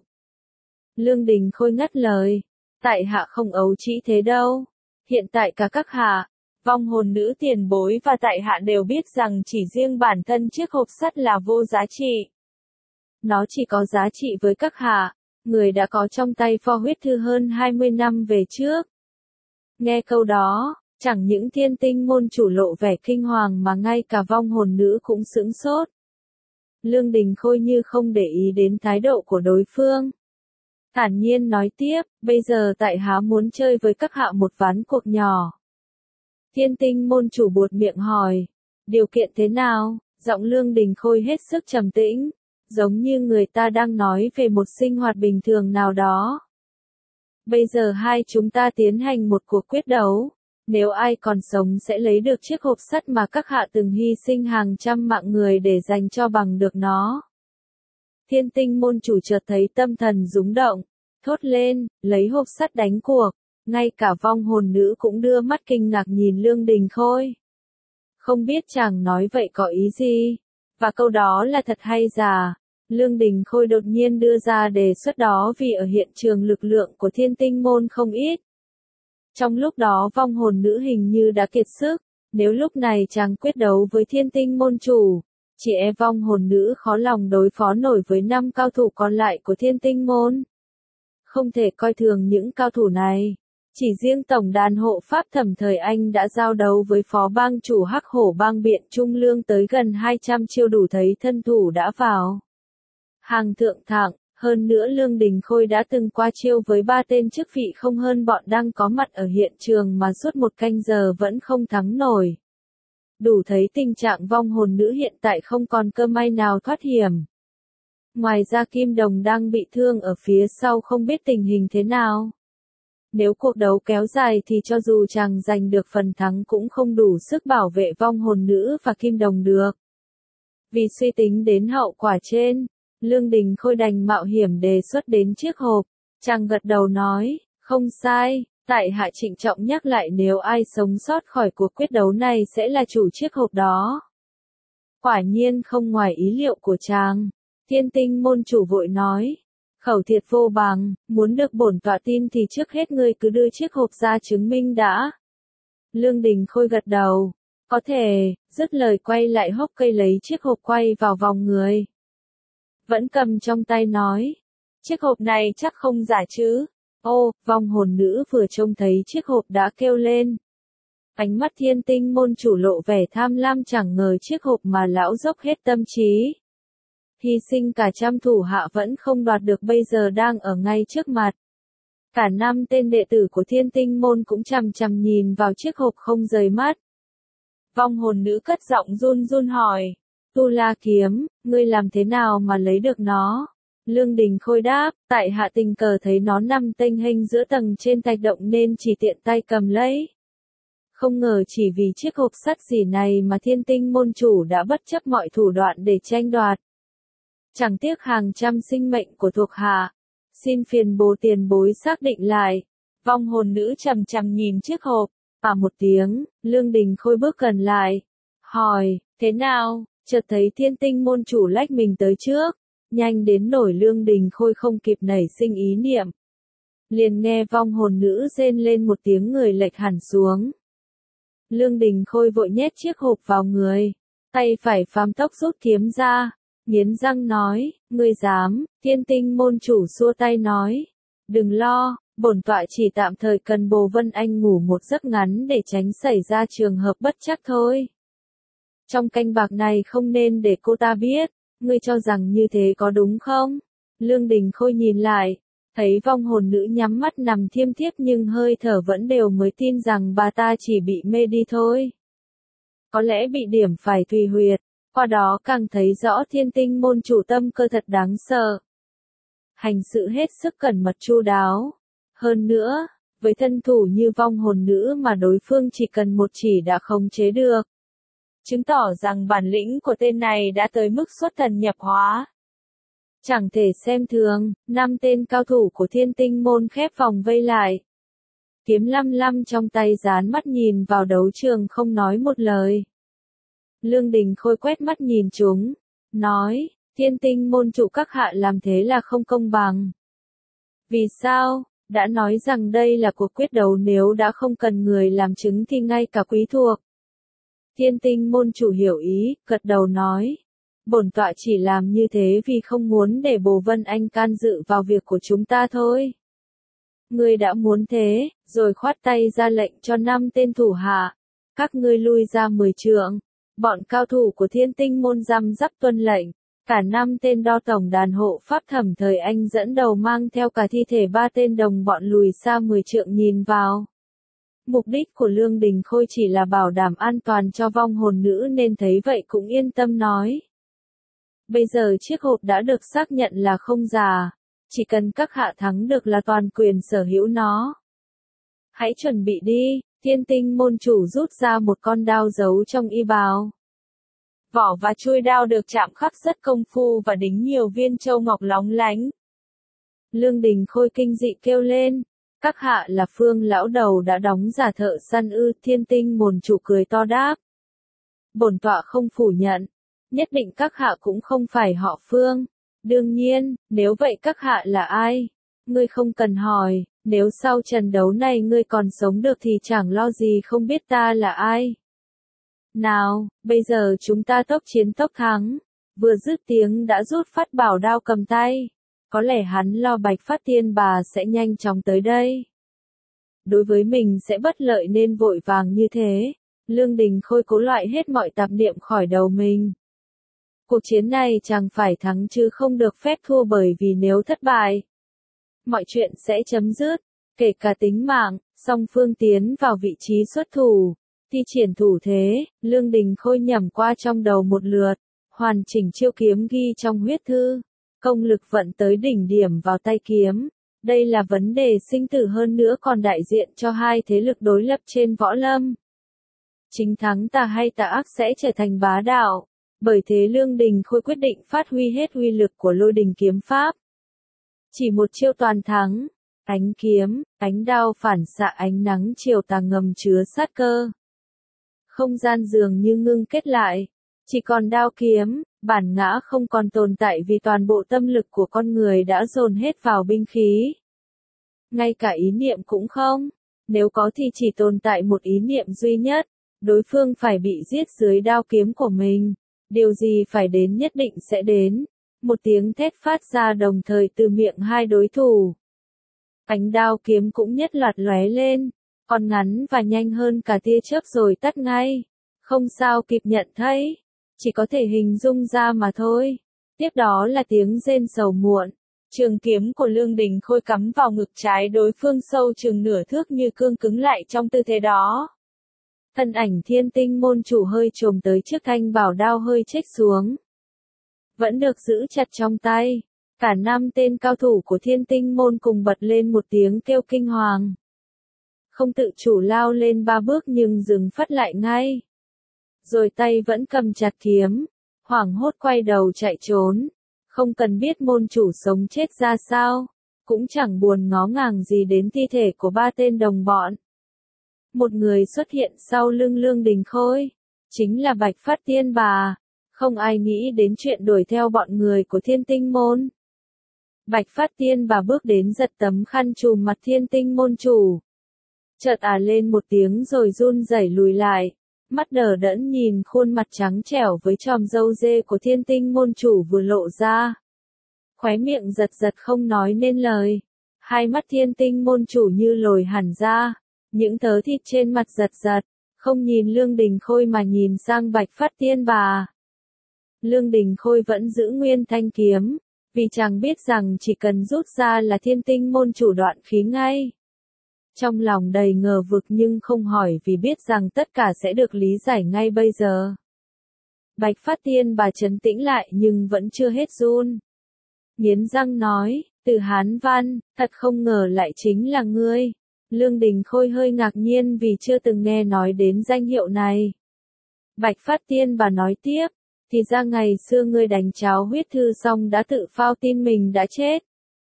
Lương Đình Khôi ngắt lời, tại hạ không ấu trĩ thế đâu. Hiện tại cả các hạ, vong hồn nữ tiền bối và tại hạ đều biết rằng chỉ riêng bản thân chiếc hộp sắt là vô giá trị. Nó chỉ có giá trị với các hạ, người đã có trong tay pho huyết thư hơn 20 năm về trước. Nghe câu đó, chẳng những Thiên Tinh môn chủ lộ vẻ kinh hoàng mà ngay cả vong hồn nữ cũng sững sốt. Lương Đình Khôi như không để ý đến thái độ của đối phương. Thản nhiên nói tiếp, bây giờ tại hạ muốn chơi với các hạ một ván cuộc nhỏ. Thiên Tinh môn chủ buột miệng hỏi, điều kiện thế nào? Giọng Lương Đình Khôi hết sức trầm tĩnh, giống như người ta đang nói về một sinh hoạt bình thường nào đó. Bây giờ hai chúng ta tiến hành một cuộc quyết đấu. Nếu ai còn sống sẽ lấy được chiếc hộp sắt mà các hạ từng hy sinh hàng trăm mạng người để dành cho bằng được nó. Thiên Tinh môn chủ chợt thấy tâm thần rúng động, thốt lên, lấy hộp sắt đánh cuộc. Ngay cả vong hồn nữ cũng đưa mắt kinh ngạc nhìn Lương Đình Khôi. Không biết chàng nói vậy có ý gì? Và câu đó là thật hay giả? Lương Đình Khôi đột nhiên đưa ra đề xuất đó vì ở hiện trường lực lượng của Thiên Tinh môn không ít. Trong lúc đó vong hồn nữ hình như đã kiệt sức, nếu lúc này chàng quyết đấu với Thiên Tinh môn chủ, chỉ e vong hồn nữ khó lòng đối phó nổi với 5 cao thủ còn lại của Thiên Tinh môn. Không thể coi thường những cao thủ này. Chỉ riêng tổng đàn hộ pháp Thẩm Thời Anh đã giao đấu với phó bang chủ Hắc Hổ bang Biện Trung Lương tới gần 200 chiêu, đủ thấy thân thủ đã vào hàng thượng thặng. Hơn nữa Lương Đình Khôi đã từng qua chiêu với 3 tên chức vị không hơn bọn đang có mặt ở hiện trường mà suốt 1 canh giờ vẫn không thắng nổi. Đủ thấy tình trạng vong hồn nữ hiện tại không còn cơ may nào thoát hiểm. Ngoài ra Kim Đồng đang bị thương ở phía sau, không biết tình hình thế nào. Nếu cuộc đấu kéo dài thì cho dù chàng giành được phần thắng cũng không đủ sức bảo vệ vong hồn nữ và Kim Đồng được. Vì suy tính đến hậu quả trên, Lương Đình Khôi đành mạo hiểm đề xuất đến chiếc hộp. Chàng gật đầu nói, không sai, tại hạ trịnh trọng nhắc lại, nếu ai sống sót khỏi cuộc quyết đấu này sẽ là chủ chiếc hộp đó. Quả nhiên không ngoài ý liệu của chàng. Thiên Tinh môn chủ vội nói, khẩu thiệt vô bằng, muốn được bổn tọa tin thì trước hết ngươi cứ đưa chiếc hộp ra chứng minh đã. Lương Đình Khôi gật đầu, có thể, dứt lời quay lại hốc cây lấy chiếc hộp quay vào vòng người. Vẫn cầm trong tay nói, chiếc hộp này chắc không giả chứ. Ô, vong hồn nữ vừa trông thấy chiếc hộp đã kêu lên. Ánh mắt Thiên Tinh môn chủ lộ vẻ tham lam, chẳng ngờ chiếc hộp mà lão dốc hết tâm trí. Hy sinh cả trăm thủ hạ vẫn không đoạt được bây giờ đang ở ngay trước mặt. Cả 5 tên đệ tử của Thiên Tinh môn cũng chằm chằm nhìn vào chiếc hộp không rời mắt. Vong hồn nữ cất giọng run run hỏi, Tu La kiếm, ngươi làm thế nào mà lấy được nó? Lương Đình Khôi đáp, tại hạ tình cờ thấy nó nằm tênh hênh giữa tầng trên thạch động nên chỉ tiện tay cầm lấy. Không ngờ chỉ vì chiếc hộp sắt xỉ này mà Thiên Tinh môn chủ đã bất chấp mọi thủ đoạn để tranh đoạt. Chẳng tiếc hàng trăm sinh mệnh của thuộc hạ. Xin phiền bố tiền bối xác định lại. Vong hồn nữ chằm chằm nhìn chiếc hộp. Một tiếng, Lương Đình Khôi bước gần lại. Hỏi, thế nào? Chợt thấy Thiên Tinh môn chủ lách mình tới trước. Nhanh đến nổi Lương Đình Khôi không kịp nảy sinh ý niệm. Liền nghe vong hồn nữ rên lên một tiếng, người lệch hẳn xuống. Lương Đình Khôi vội nhét chiếc hộp vào người. Tay phải phàm tốc rút kiếm ra. Nghiến răng nói, ngươi dám? Thiên Tinh môn chủ xua tay nói, đừng lo, bổn tọa chỉ tạm thời cần Bồ Vân Anh ngủ một giấc ngắn để tránh xảy ra trường hợp bất trắc thôi. Trong canh bạc này không nên để cô ta biết, ngươi cho rằng như thế có đúng không? Lương Đình Khôi nhìn lại, thấy vong hồn nữ nhắm mắt nằm thiêm thiếp nhưng hơi thở vẫn đều, mới tin rằng bà ta chỉ bị mê đi thôi. Có lẽ bị điểm phải tùy huyệt. Qua đó càng thấy rõ Thiên Tinh môn chủ tâm cơ thật đáng sợ. Hành sự hết sức cẩn mật chu đáo. Hơn nữa, với thân thủ như vong hồn nữ mà đối phương chỉ cần một chỉ đã khống chế được. Chứng tỏ rằng bản lĩnh của tên này đã tới mức xuất thần nhập hóa. Chẳng thể xem thường, 5 tên cao thủ của Thiên Tinh môn khép vòng vây lại. Kiếm lăm lăm trong tay dán mắt nhìn vào đấu trường không nói một lời. Lương Đình Khôi quét mắt nhìn chúng, nói, Thiên Tinh môn chủ các hạ làm thế là không công bằng. Vì sao? Đã nói rằng đây là cuộc quyết đấu, nếu đã không cần người làm chứng thì ngay cả quý thuộc. Thiên Tinh môn chủ hiểu ý, gật đầu nói, bổn tọa chỉ làm như thế vì không muốn để Bồ Vân Anh can dự vào việc của chúng ta thôi. Ngươi đã muốn thế, rồi khoát tay ra lệnh cho 5 tên thủ hạ, các ngươi lui ra 10 trượng. Bọn cao thủ của Thiên Tinh môn răm rắp tuân lệnh, cả 5 tên đo tổng đàn hộ pháp Thẩm Thời Anh dẫn đầu mang theo cả thi thể 3 tên đồng bọn lùi xa 10 trượng nhìn vào. Mục đích của Lương Đình Khôi chỉ là bảo đảm an toàn cho vong hồn nữ nên thấy vậy cũng yên tâm nói. Bây giờ chiếc hộp đã được xác nhận là không giả, chỉ cần các hạ thắng được là toàn quyền sở hữu nó. Hãy chuẩn bị đi, Thiên tinh môn chủ rút ra một con đao giấu trong y bào. Vỏ và chuôi đao được chạm khắc rất công phu và đính nhiều viên châu ngọc lóng lánh. Lương Đình Khôi kinh dị kêu lên, các hạ là Phương lão đầu đã đóng giả thợ săn ư? Thiên tinh môn chủ cười to đáp. Bổn tọa không phủ nhận, nhất định các hạ cũng không phải họ Phương. Đương nhiên, nếu vậy các hạ là ai? Ngươi không cần hỏi, nếu sau trận đấu này ngươi còn sống được thì chẳng lo gì không biết ta là ai. Nào, bây giờ chúng ta tốc chiến tốc thắng. Vừa dứt tiếng đã rút phát bảo đao cầm tay. Có lẽ hắn lo Bạch Phát Tiên Bà sẽ nhanh chóng tới đây. Đối với mình sẽ bất lợi nên vội vàng như thế. Lương Đình Khôi cố loại hết mọi tạp niệm khỏi đầu mình. Cuộc chiến này chẳng phải thắng chứ không được phép thua, bởi vì nếu thất bại, mọi chuyện sẽ chấm dứt, kể cả tính mạng. Song phương tiến vào vị trí xuất thủ, thi triển thủ thế. Lương Đình Khôi nhẩm qua trong đầu một lượt, hoàn chỉnh chiêu kiếm ghi trong huyết thư, công lực vận tới đỉnh điểm vào tay kiếm. Đây là vấn đề sinh tử, hơn nữa còn đại diện cho hai thế lực đối lập trên võ lâm. Chính thắng tà hay tà ác sẽ trở thành bá đạo. Bởi thế Lương Đình Khôi quyết định phát huy hết uy lực của Lôi Đình kiếm pháp. Chỉ một chiêu toàn thắng. Ánh kiếm, ánh đao phản xạ ánh nắng chiều tà ngầm chứa sát cơ. Không gian dường như ngưng kết lại. Chỉ còn đao kiếm, bản ngã không còn tồn tại vì toàn bộ tâm lực của con người đã dồn hết vào binh khí. Ngay cả ý niệm cũng không. Nếu có thì chỉ tồn tại một ý niệm duy nhất. Đối phương phải bị giết dưới đao kiếm của mình. Điều gì phải đến nhất định sẽ đến. Một tiếng thét phát ra đồng thời từ miệng hai đối thủ. Ánh đao kiếm cũng nhất loạt lóe lên, còn ngắn và nhanh hơn cả tia chớp rồi tắt ngay. Không sao kịp nhận thấy, chỉ có thể hình dung ra mà thôi. Tiếp đó là tiếng rên sầu muộn. Trường kiếm của Lương Đình Khôi cắm vào ngực trái đối phương sâu chừng nửa thước như cương cứng lại trong tư thế đó. Thân ảnh thiên tinh môn chủ hơi chồm tới trước thanh bảo đao hơi chếch xuống. Vẫn được giữ chặt trong tay. Cả 5 tên cao thủ của thiên tinh môn cùng bật lên một tiếng kêu kinh hoàng. Không tự chủ lao lên 3 bước nhưng dừng phắt lại ngay. Rồi tay vẫn cầm chặt kiếm. Hoảng hốt quay đầu chạy trốn. Không cần biết môn chủ sống chết ra sao. Cũng chẳng buồn ngó ngàng gì đến thi thể của 3 tên đồng bọn. Một người xuất hiện sau lưng Lương Đình Khôi. Chính là Bạch Phát Tiên Bà. Không ai nghĩ đến chuyện đuổi theo bọn người của thiên tinh môn. Bạch Phát Tiên Bà bước đến giật tấm khăn trùm mặt thiên tinh môn chủ. Chợt lên một tiếng rồi run rẩy lùi lại. Mắt đờ đẫn nhìn khuôn mặt trắng trẻo với chòm râu dê của thiên tinh môn chủ vừa lộ ra. Khóe miệng giật giật không nói nên lời. Hai mắt thiên tinh môn chủ như lồi hẳn ra. Những tớ thịt trên mặt giật giật. Không nhìn Lương Đình Khôi mà nhìn sang Bạch Phát Tiên Bà. Lương Đình Khôi vẫn giữ nguyên thanh kiếm. Vì chàng biết rằng chỉ cần rút ra là thiên tinh môn chủ đoạn khí ngay. Trong lòng đầy ngờ vực nhưng không hỏi vì biết rằng tất cả sẽ được lý giải ngay bây giờ. Bạch Phát Tiên Bà trấn tĩnh lại nhưng vẫn chưa hết run. Nghiến răng nói, Từ Hán Văn, thật không ngờ lại chính là ngươi. Lương Đình Khôi hơi ngạc nhiên vì chưa từng nghe nói đến danh hiệu này. Bạch Phát Tiên Bà nói tiếp. Thì ra ngày xưa ngươi đánh cháo huyết thư xong đã tự phao tin mình đã chết.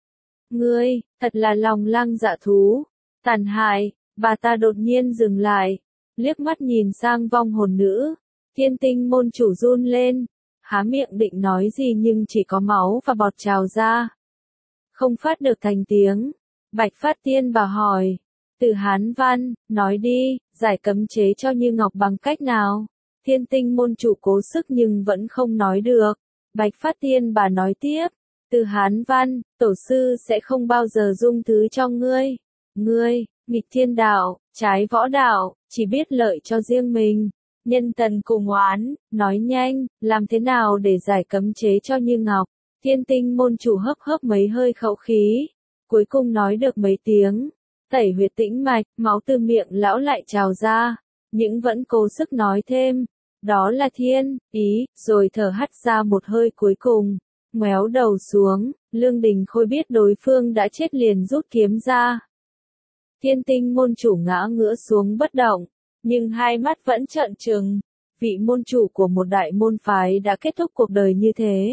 Ngươi, thật là lòng lang dạ thú, tàn hại. Bà ta đột nhiên dừng lại, liếc mắt nhìn sang vong hồn nữ. Thiên tinh môn chủ run lên, há miệng định nói gì nhưng chỉ có máu và bọt trào ra. Không phát được thành tiếng. Bạch Phát Tiên Bà hỏi, Từ Hán Văn, nói đi, giải cấm chế cho Như Ngọc bằng cách nào? Thiên tinh môn chủ cố sức nhưng vẫn không nói được. Bạch Phát Tiên Bà nói tiếp. Từ Hán Văn, tổ sư sẽ không bao giờ dung thứ cho ngươi. Ngươi, nghịch thiên đạo, trái võ đạo, chỉ biết lợi cho riêng mình. Nhân tần cùng oán, nói nhanh, làm thế nào để giải cấm chế cho Như Ngọc? Thiên tinh môn chủ hấp hấp mấy hơi khẩu khí. Cuối cùng nói được mấy tiếng. Tẩy huyệt tĩnh mạch, máu từ miệng lão lại trào ra. Nhưng vẫn cố sức nói thêm. Đó là thiên, ý, rồi thở hắt ra một hơi cuối cùng. Ngoéo đầu xuống, Lương Đình Khôi biết đối phương đã chết liền rút kiếm ra. Thiên Tinh môn chủ ngã ngửa xuống bất động, nhưng hai mắt vẫn trợn trừng. Vị môn chủ của một đại môn phái đã kết thúc cuộc đời như thế.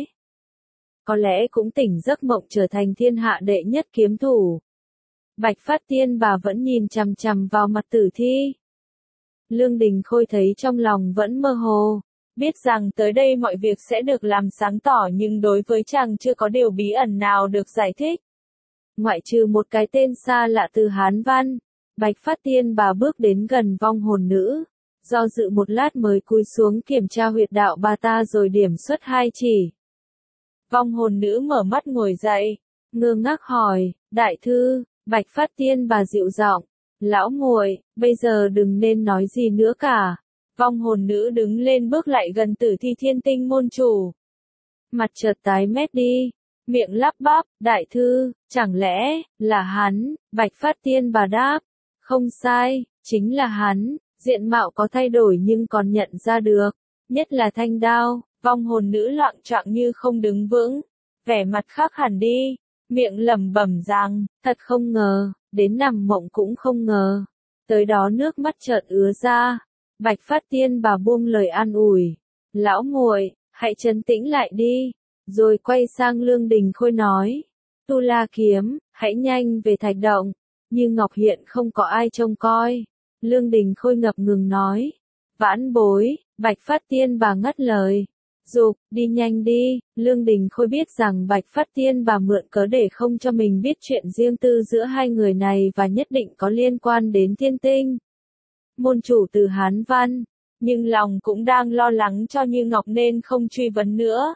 Có lẽ cũng tỉnh giấc mộng trở thành thiên hạ đệ nhất kiếm thủ. Bạch Phát Tiên Bà vẫn nhìn chằm chằm vào mặt Tử Thi. Lương Đình Khôi thấy trong lòng vẫn mơ hồ, biết rằng tới đây mọi việc sẽ được làm sáng tỏ nhưng đối với chàng chưa có điều bí ẩn nào được giải thích. Ngoại trừ một cái tên xa lạ từ Hán Văn, Bạch Phát Tiên Bà bước đến gần vong hồn nữ, do dự một lát mới cúi xuống kiểm tra huyệt đạo bà ta rồi điểm xuất 2 chỉ. Vong hồn nữ mở mắt ngồi dậy, ngơ ngác hỏi, đại thư. Bạch Phát Tiên Bà dịu giọng, lão muội, bây giờ đừng nên nói gì nữa cả. Vong hồn nữ đứng lên bước lại gần Tử Thi Thiên Tinh môn chủ. Mặt chợt tái mét đi, miệng lắp bắp, đại thư, chẳng lẽ, là hắn? Bạch Phát Tiên Bà đáp, không sai, chính là hắn, diện mạo có thay đổi nhưng còn nhận ra được, nhất là thanh đao. Vong hồn nữ loạng choạng như không đứng vững, vẻ mặt khác hẳn đi. Miệng lẩm bẩm rằng, thật không ngờ, đến nằm mộng cũng không ngờ. Tới đó nước mắt chợt ứa ra. Bạch Phát Tiên Bà buông lời an ủi. Lão muội, hãy trấn tĩnh lại đi. Rồi quay sang Lương Đình Khôi nói. Tu La Kiếm, hãy nhanh về Thạch Động. Như Ngọc hiện không có ai trông coi. Lương Đình Khôi ngập ngừng nói. Vãn bối, Bạch Phát Tiên Bà ngắt lời. Dục, đi nhanh đi. Lương Đình Khôi biết rằng Bạch Phát Tiên Bà mượn cớ để không cho mình biết chuyện riêng tư giữa hai người này và nhất định có liên quan đến Thiên Tinh. Môn chủ từ Hán Văn, nhưng lòng cũng đang lo lắng cho Như Ngọc nên không truy vấn nữa.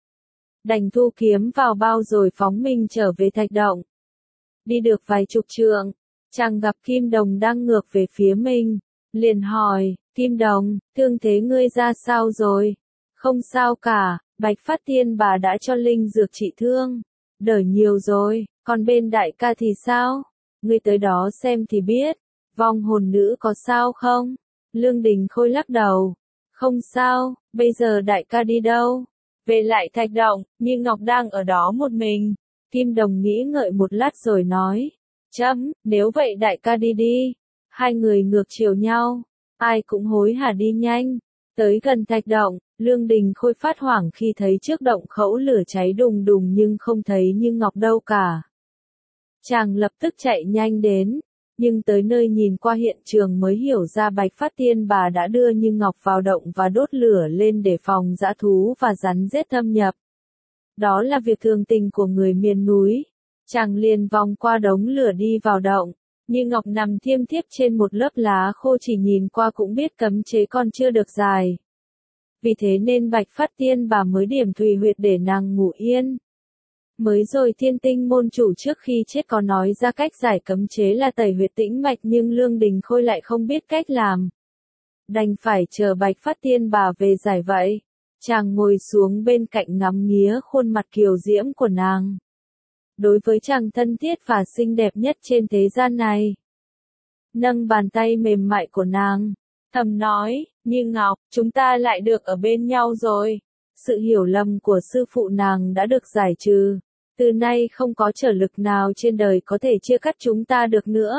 Đành thu kiếm vào bao rồi phóng mình trở về Thạch Động. Đi được vài chục trượng, chàng gặp Kim Đồng đang ngược về phía mình, liền hỏi, Kim Đồng, thương thế ngươi ra sao rồi? Không sao cả, Bạch Phát Tiên Bà đã cho linh dược trị thương. Đỡ nhiều rồi, còn bên đại ca thì sao? Ngươi tới đó xem thì biết. Vong hồn nữ có sao không? Lương Đình Khôi lắc đầu. Không sao, bây giờ đại ca đi đâu? Về lại Thạch Động, nhưng Ngọc đang ở đó một mình. Kim Đồng nghĩ ngợi một lát rồi nói. Nếu vậy đại ca đi đi. Hai người ngược chiều nhau. Ai cũng hối hả đi nhanh. Tới gần Thạch Động, Lương Đình Khôi phát hoảng khi thấy trước động khẩu lửa cháy đùng đùng nhưng không thấy Như Ngọc đâu cả. Chàng lập tức chạy nhanh đến, nhưng tới nơi nhìn qua hiện trường mới hiểu ra Bạch Phát Tiên Bà đã đưa Như Ngọc vào động và đốt lửa lên để phòng dã thú và rắn rết thâm nhập. Đó là việc thường tình của người miền núi. Chàng liền vòng qua đống lửa đi vào động. Như Ngọc nằm thiêm thiếp trên một lớp lá khô, chỉ nhìn qua cũng biết cấm chế còn chưa được giải. Vì thế nên Bạch Phát Tiên Bà mới điểm thùy huyệt để nàng ngủ yên. Mới rồi Thiên Tinh môn chủ trước khi chết có nói ra cách giải cấm chế là tẩy huyệt tĩnh mạch, nhưng Lương Đình Khôi lại không biết cách làm. Đành phải chờ Bạch Phát Tiên Bà về giải vậy. Chàng ngồi xuống bên cạnh ngắm nghía khuôn mặt kiều diễm của nàng. Đối với chàng thân thiết và xinh đẹp nhất trên thế gian này. Nâng bàn tay mềm mại của nàng, thầm nói, Như Ngọc, chúng ta lại được ở bên nhau rồi. Sự hiểu lầm của sư phụ nàng đã được giải trừ. Từ nay không có trở lực nào trên đời có thể chia cắt chúng ta được nữa.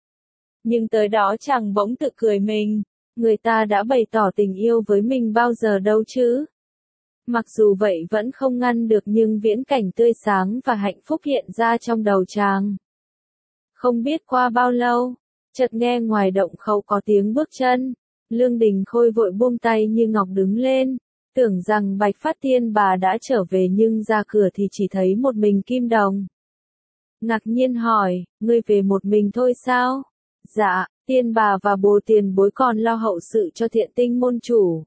Nhưng tới đó chàng bỗng tự cười mình. Người ta đã bày tỏ tình yêu với mình bao giờ đâu chứ. Mặc dù vậy vẫn không ngăn được nhưng viễn cảnh tươi sáng và hạnh phúc hiện ra trong đầu chàng. Không biết qua bao lâu, chợt nghe ngoài động khẩu có tiếng bước chân. Lương Đình Khôi vội buông tay Như Ngọc đứng lên, tưởng rằng Bạch Phát Tiên Bà đã trở về nhưng ra cửa thì chỉ thấy một mình Kim Đồng. Ngạc nhiên hỏi, ngươi về một mình thôi sao? Dạ, Tiên Bà và bồ tiền bối còn lo hậu sự cho Thiện Tinh môn chủ.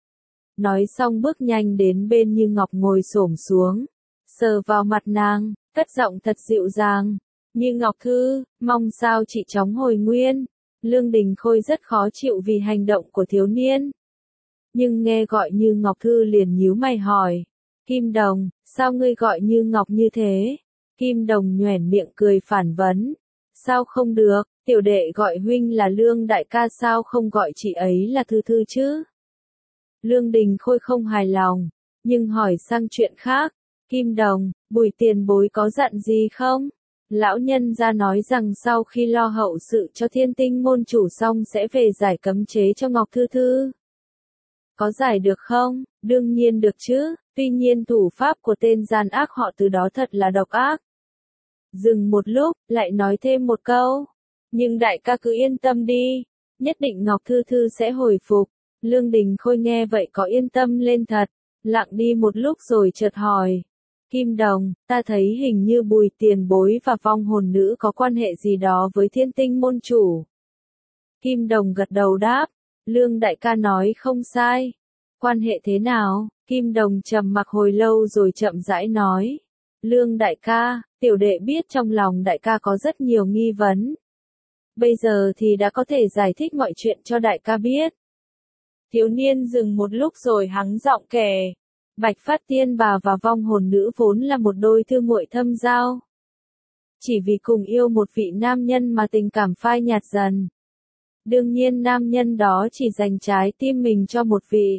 Nói xong bước nhanh đến bên Như Ngọc ngồi xổm xuống, sờ vào mặt nàng, cất giọng thật dịu dàng. Như Ngọc thư, mong sao chị chóng hồi nguyên. Lương Đình Khôi rất khó chịu vì hành động của thiếu niên. Nhưng nghe gọi Như Ngọc thư liền nhíu mày hỏi. Kim Đồng, sao ngươi gọi Như Ngọc như thế? Kim Đồng nhoẻn miệng cười phản vấn. Sao không được, tiểu đệ gọi huynh là Lương đại ca, sao không gọi chị ấy là Thư Thư chứ? Lương Đình Khôi không hài lòng, nhưng hỏi sang chuyện khác. Kim Đồng, Bùi tiền bối có dặn gì không? Lão nhân gia nói rằng sau khi lo hậu sự cho thiên tinh môn chủ xong sẽ về giải cấm chế cho Ngọc Thư Thư. Có giải được không? Đương nhiên được chứ, tuy nhiên thủ pháp của tên gian ác họ Từ đó thật là độc ác. Dừng một lúc, lại nói thêm một câu. Nhưng đại ca cứ yên tâm đi, nhất định Ngọc Thư Thư sẽ hồi phục. Lương Đình Khôi nghe vậy có yên tâm lên thật, lặng đi một lúc rồi chợt hỏi. Kim Đồng, ta thấy hình như Bùi tiền bối và vong hồn nữ có quan hệ gì đó với thiên tinh môn chủ. Kim Đồng gật đầu đáp, Lương đại ca nói không sai. Quan hệ thế nào? Kim Đồng trầm mặc hồi lâu rồi chậm rãi nói. Lương đại ca, tiểu đệ biết trong lòng đại ca có rất nhiều nghi vấn. Bây giờ thì đã có thể giải thích mọi chuyện cho đại ca biết. Thiếu niên dừng một lúc rồi hắng giọng kể. Bạch Phát Tiên Bà và vong hồn nữ vốn là một đôi thư muội thâm giao. Chỉ vì cùng yêu một vị nam nhân mà tình cảm phai nhạt dần. Đương nhiên nam nhân đó chỉ dành trái tim mình cho một vị.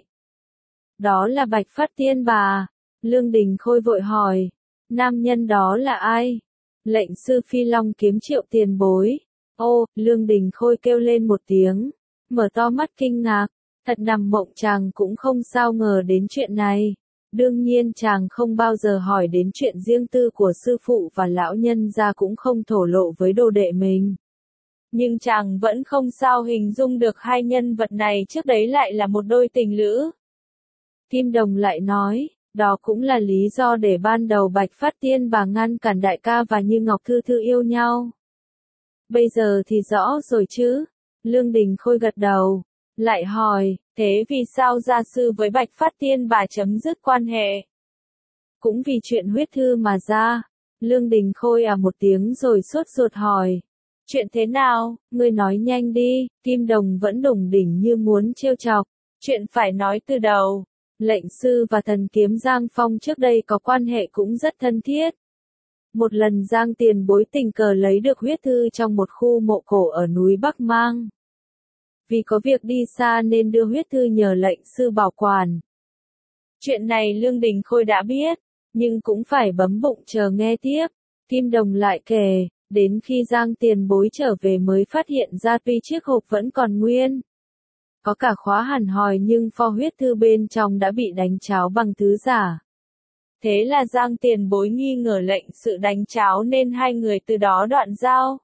Đó là Bạch Phát Tiên Bà. Lương Đình Khôi vội hỏi. Nam nhân đó là ai? Lệnh sư Phi Long Kiếm Triệu tiền bối. Ô, Lương Đình Khôi kêu lên một tiếng. Mở to mắt kinh ngạc. Thật nằm mộng chàng cũng không sao ngờ đến chuyện này. Đương nhiên chàng không bao giờ hỏi đến chuyện riêng tư của sư phụ và lão nhân gia cũng không thổ lộ với đồ đệ mình. Nhưng chàng vẫn không sao hình dung được hai nhân vật này trước đấy lại là một đôi tình lữ. Kim Đồng lại nói, đó cũng là lý do để ban đầu Bạch Phát Tiên Bà ngăn cản đại ca và Như Ngọc Thư Thư yêu nhau. Bây giờ thì rõ rồi chứ? Lương Đình Khôi gật đầu. Lại hỏi, thế vì sao gia sư với Bạch Phát Tiên Bà chấm dứt quan hệ? Cũng vì chuyện huyết thư mà ra. Lương Đình Khôi một tiếng rồi sốt ruột hỏi. Chuyện thế nào, ngươi nói nhanh đi, Kim Đồng vẫn đủng đỉnh như muốn trêu chọc. Chuyện phải nói từ đầu. Lệnh sư và thần kiếm Giang Phong trước đây có quan hệ cũng rất thân thiết. Một lần Giang tiền bối tình cờ lấy được huyết thư trong một khu mộ cổ ở núi Bắc Mang. Vì có việc đi xa nên đưa huyết thư nhờ lệnh sư bảo quản. Chuyện này Lương Đình Khôi đã biết, nhưng cũng phải bấm bụng chờ nghe tiếp. Kim Đồng lại kể, đến khi Giang tiền bối trở về mới phát hiện ra tuy chiếc hộp vẫn còn nguyên. Có cả khóa hẳn hòi nhưng pho huyết thư bên trong đã bị đánh tráo bằng thứ giả. Thế là Giang tiền bối nghi ngờ lệnh sự đánh tráo nên hai người từ đó đoạn giao.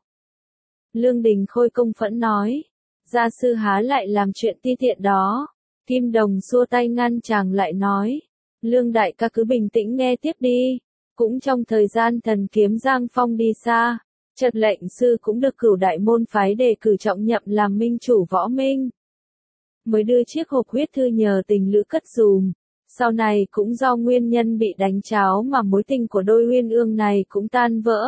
Lương Đình Khôi công phẫn nói. Gia sư há lại làm chuyện ti tiện đó. Kim Đồng xua tay ngăn chàng lại nói. Lương đại ca cứ bình tĩnh nghe tiếp đi. Cũng trong thời gian thần kiếm Giang Phong đi xa, Trật lệnh sư cũng được Cửu Đại môn phái đề cử trọng nhậm làm minh chủ võ minh. Mới đưa chiếc hộp huyết thư nhờ tình lữ cất dùm. Sau này cũng do nguyên nhân bị đánh tráo mà mối tình của đôi uyên ương này cũng tan vỡ.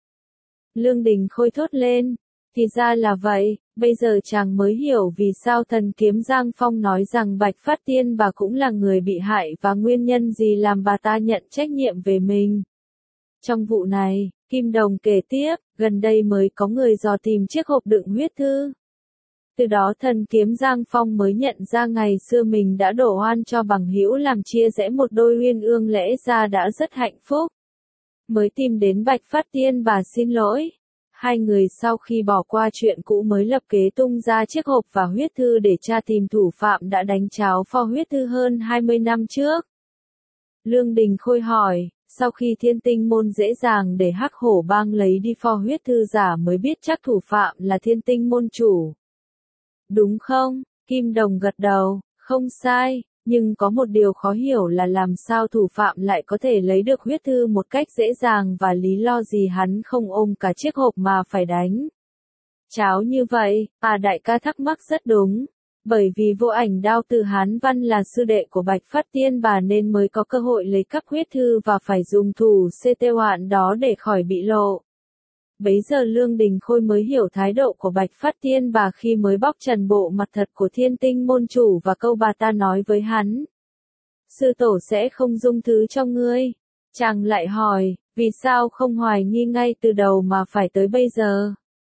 Lương Đình Khôi thốt lên. Thì ra là vậy, bây giờ chàng mới hiểu vì sao thần kiếm Giang Phong nói rằng Bạch Phát Tiên Bà cũng là người bị hại và nguyên nhân gì làm bà ta nhận trách nhiệm về mình. Trong vụ này, Kim Đồng kể tiếp, gần đây mới có người dò tìm chiếc hộp đựng huyết thư. Từ đó thần kiếm Giang Phong mới nhận ra ngày xưa mình đã đổ oan cho bằng hữu làm chia rẽ một đôi uyên ương lẽ ra đã rất hạnh phúc. Mới tìm đến Bạch Phát Tiên Bà xin lỗi. Hai người sau khi bỏ qua chuyện cũ mới lập kế tung ra chiếc hộp và huyết thư để tra tìm thủ phạm đã đánh tráo pho huyết thư hơn 20 năm trước. Lương Đình Khôi hỏi, sau khi Thiên Tinh môn dễ dàng để Hắc Hổ bang lấy đi pho huyết thư giả mới biết chắc thủ phạm là Thiên Tinh môn chủ. Đúng không? Kim Đồng gật đầu, không sai, nhưng có một điều khó hiểu là làm sao thủ phạm lại có thể lấy được huyết thư một cách dễ dàng và lý do gì hắn không ôm cả chiếc hộp mà phải đánh tráo như vậy. Đại ca thắc mắc rất đúng. Bởi vì Vô Ảnh Đao Từ Hán Văn là sư đệ của Bạch Phát Tiên Bà nên mới có cơ hội lấy cắp huyết thư và phải dùng thủ CT hoạn đó để khỏi bị lộ. Bấy giờ Lương Đình Khôi mới hiểu thái độ của Bạch Phát Tiên Bà khi mới bóc trần bộ mặt thật của Thiên Tinh môn chủ và câu bà ta nói với hắn. Sư tổ sẽ không dung thứ cho ngươi. Chàng lại hỏi, vì sao không hoài nghi ngay từ đầu mà phải tới bây giờ?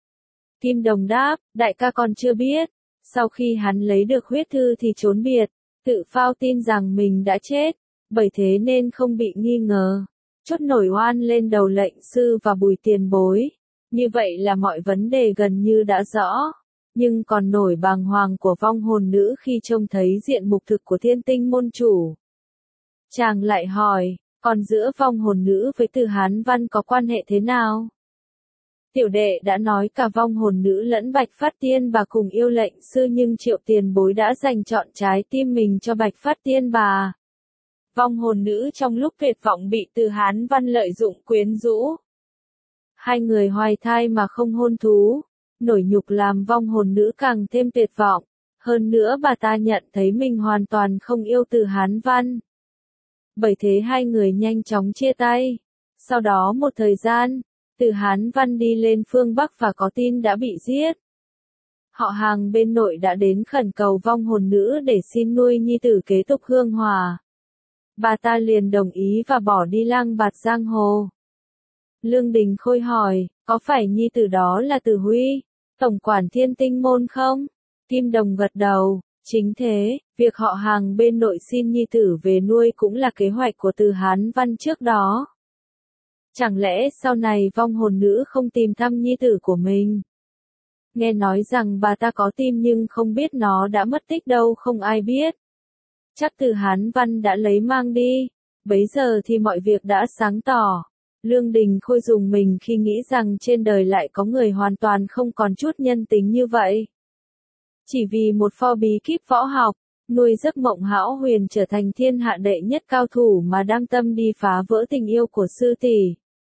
Kim Đồng đáp, đại ca còn chưa biết. Sau khi hắn lấy được huyết thư thì trốn biệt, tự phao tin rằng mình đã chết, bởi thế nên không bị nghi ngờ. Chốt nổi oan lên đầu lệnh sư và Bùi tiền bối. Như vậy là mọi vấn đề gần như đã rõ. Nhưng còn nổi bàng hoàng của vong hồn nữ khi trông thấy diện mục thực của Thiên Tinh môn chủ. Chàng lại hỏi, còn giữa vong hồn nữ với Từ Hán Văn có quan hệ thế nào? Tiểu đệ đã nói cả vong hồn nữ lẫn Bạch Phát Tiên Bà cùng yêu lệnh sư, nhưng Triệu tiền bối đã dành chọn trái tim mình cho Bạch Phát Tiên Bà. Vong hồn nữ trong lúc tuyệt vọng bị Từ Hán Văn lợi dụng quyến rũ. Hai người hoài thai mà không hôn thú, nổi nhục làm vong hồn nữ càng thêm tuyệt vọng. Hơn nữa bà ta nhận thấy mình hoàn toàn không yêu Từ Hán Văn. Bởi thế hai người nhanh chóng chia tay. Sau đó một thời gian, Từ Hán Văn đi lên phương Bắc và có tin đã bị giết. Họ hàng bên nội đã đến khẩn cầu vong hồn nữ để xin nuôi nhi tử kế tục hương hòa. Bà ta liền đồng ý và bỏ đi lang bạt giang hồ. Lương Đình Khôi hỏi, có phải nhi tử đó là Từ Huy, tổng quản Thiên Tinh môn không? Kim Đồng gật đầu, chính thế, việc họ hàng bên nội xin nhi tử về nuôi cũng là kế hoạch của Từ Hán Văn trước đó. Chẳng lẽ sau này vong hồn nữ không tìm thăm nhi tử của mình? Nghe nói rằng bà ta có tim nhưng không biết nó đã mất tích đâu, không ai biết. Chắc Từ Hán Văn đã lấy mang đi. Bấy giờ thì mọi việc đã sáng tỏ. Lương Đình Khôi rùng mình khi nghĩ rằng trên đời lại có người hoàn toàn không còn chút nhân tính như vậy. Chỉ vì một pho bí kíp võ học, nuôi giấc mộng hão huyền trở thành thiên hạ đệ nhất cao thủ mà đang tâm đi phá vỡ tình yêu của sư tỷ.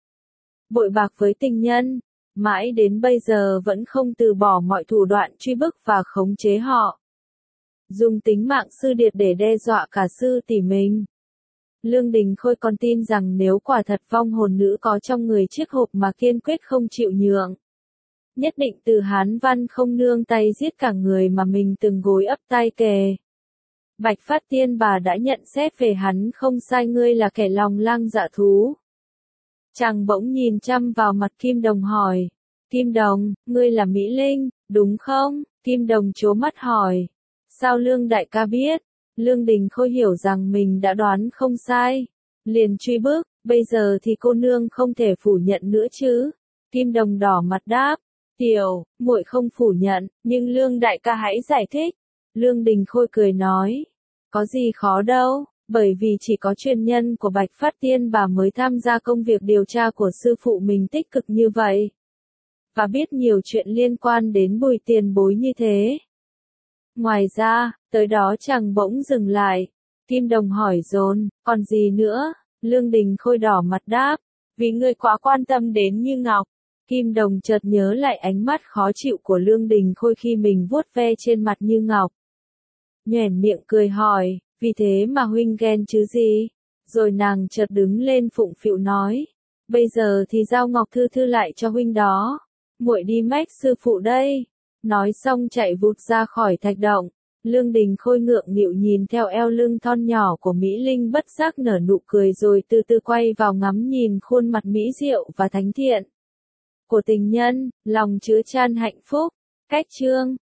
Bội bạc với tình nhân, mãi đến bây giờ vẫn không từ bỏ mọi thủ đoạn truy bức và khống chế họ. Dùng tính mạng sư điệt để đe dọa cả sư tỷ mình. Lương Đình Khôi còn tin rằng nếu quả thật vong hồn nữ có trong người chiếc hộp mà kiên quyết không chịu nhượng. Nhất định Từ Hán Văn không nương tay giết cả người mà mình từng gối ấp tai kề. Bạch Phát Tiên Bà đã nhận xét về hắn không sai, ngươi là kẻ lòng lang dạ thú. Chàng bỗng nhìn chăm vào mặt Kim Đồng hỏi. Kim Đồng, ngươi là Mỹ Linh, đúng không? Kim Đồng trố mắt hỏi. Sao Lương đại ca biết? Lương Đình Khôi hiểu rằng mình đã đoán không sai. Liền truy bước, bây giờ thì cô nương không thể phủ nhận nữa chứ. Kim Đồng đỏ mặt đáp. Tiểu, muội không phủ nhận, nhưng Lương đại ca hãy giải thích. Lương Đình Khôi cười nói. Có gì khó đâu, bởi vì chỉ có truyền nhân của Bạch Phát Tiên Bà mới tham gia công việc điều tra của sư phụ mình tích cực như vậy. Và biết nhiều chuyện liên quan đến Bùi tiền bối như thế. Ngoài ra, tới đó chàng bỗng dừng lại. Kim Đồng hỏi dồn, còn gì nữa? Lương Đình Khôi đỏ mặt đáp, vì ngươi quá quan tâm đến Như Ngọc. Kim Đồng chợt nhớ lại ánh mắt khó chịu của Lương Đình Khôi khi mình vuốt ve trên mặt Như Ngọc. Nhoẻn miệng cười hỏi, vì thế mà huynh ghen chứ gì? Rồi nàng chợt đứng lên phụng phịu nói, bây giờ thì giao Ngọc Thư Thư lại cho huynh đó. Muội đi mách sư phụ đây. Nói xong chạy vụt ra khỏi thạch động. Lương Đình Khôi ngượng nghịu nhìn theo eo lưng thon nhỏ của Mỹ Linh, bất giác nở nụ cười rồi từ từ quay vào ngắm nhìn khuôn mặt mỹ diệu và thánh thiện của tình nhân, lòng chứa chan hạnh phúc. Cách chương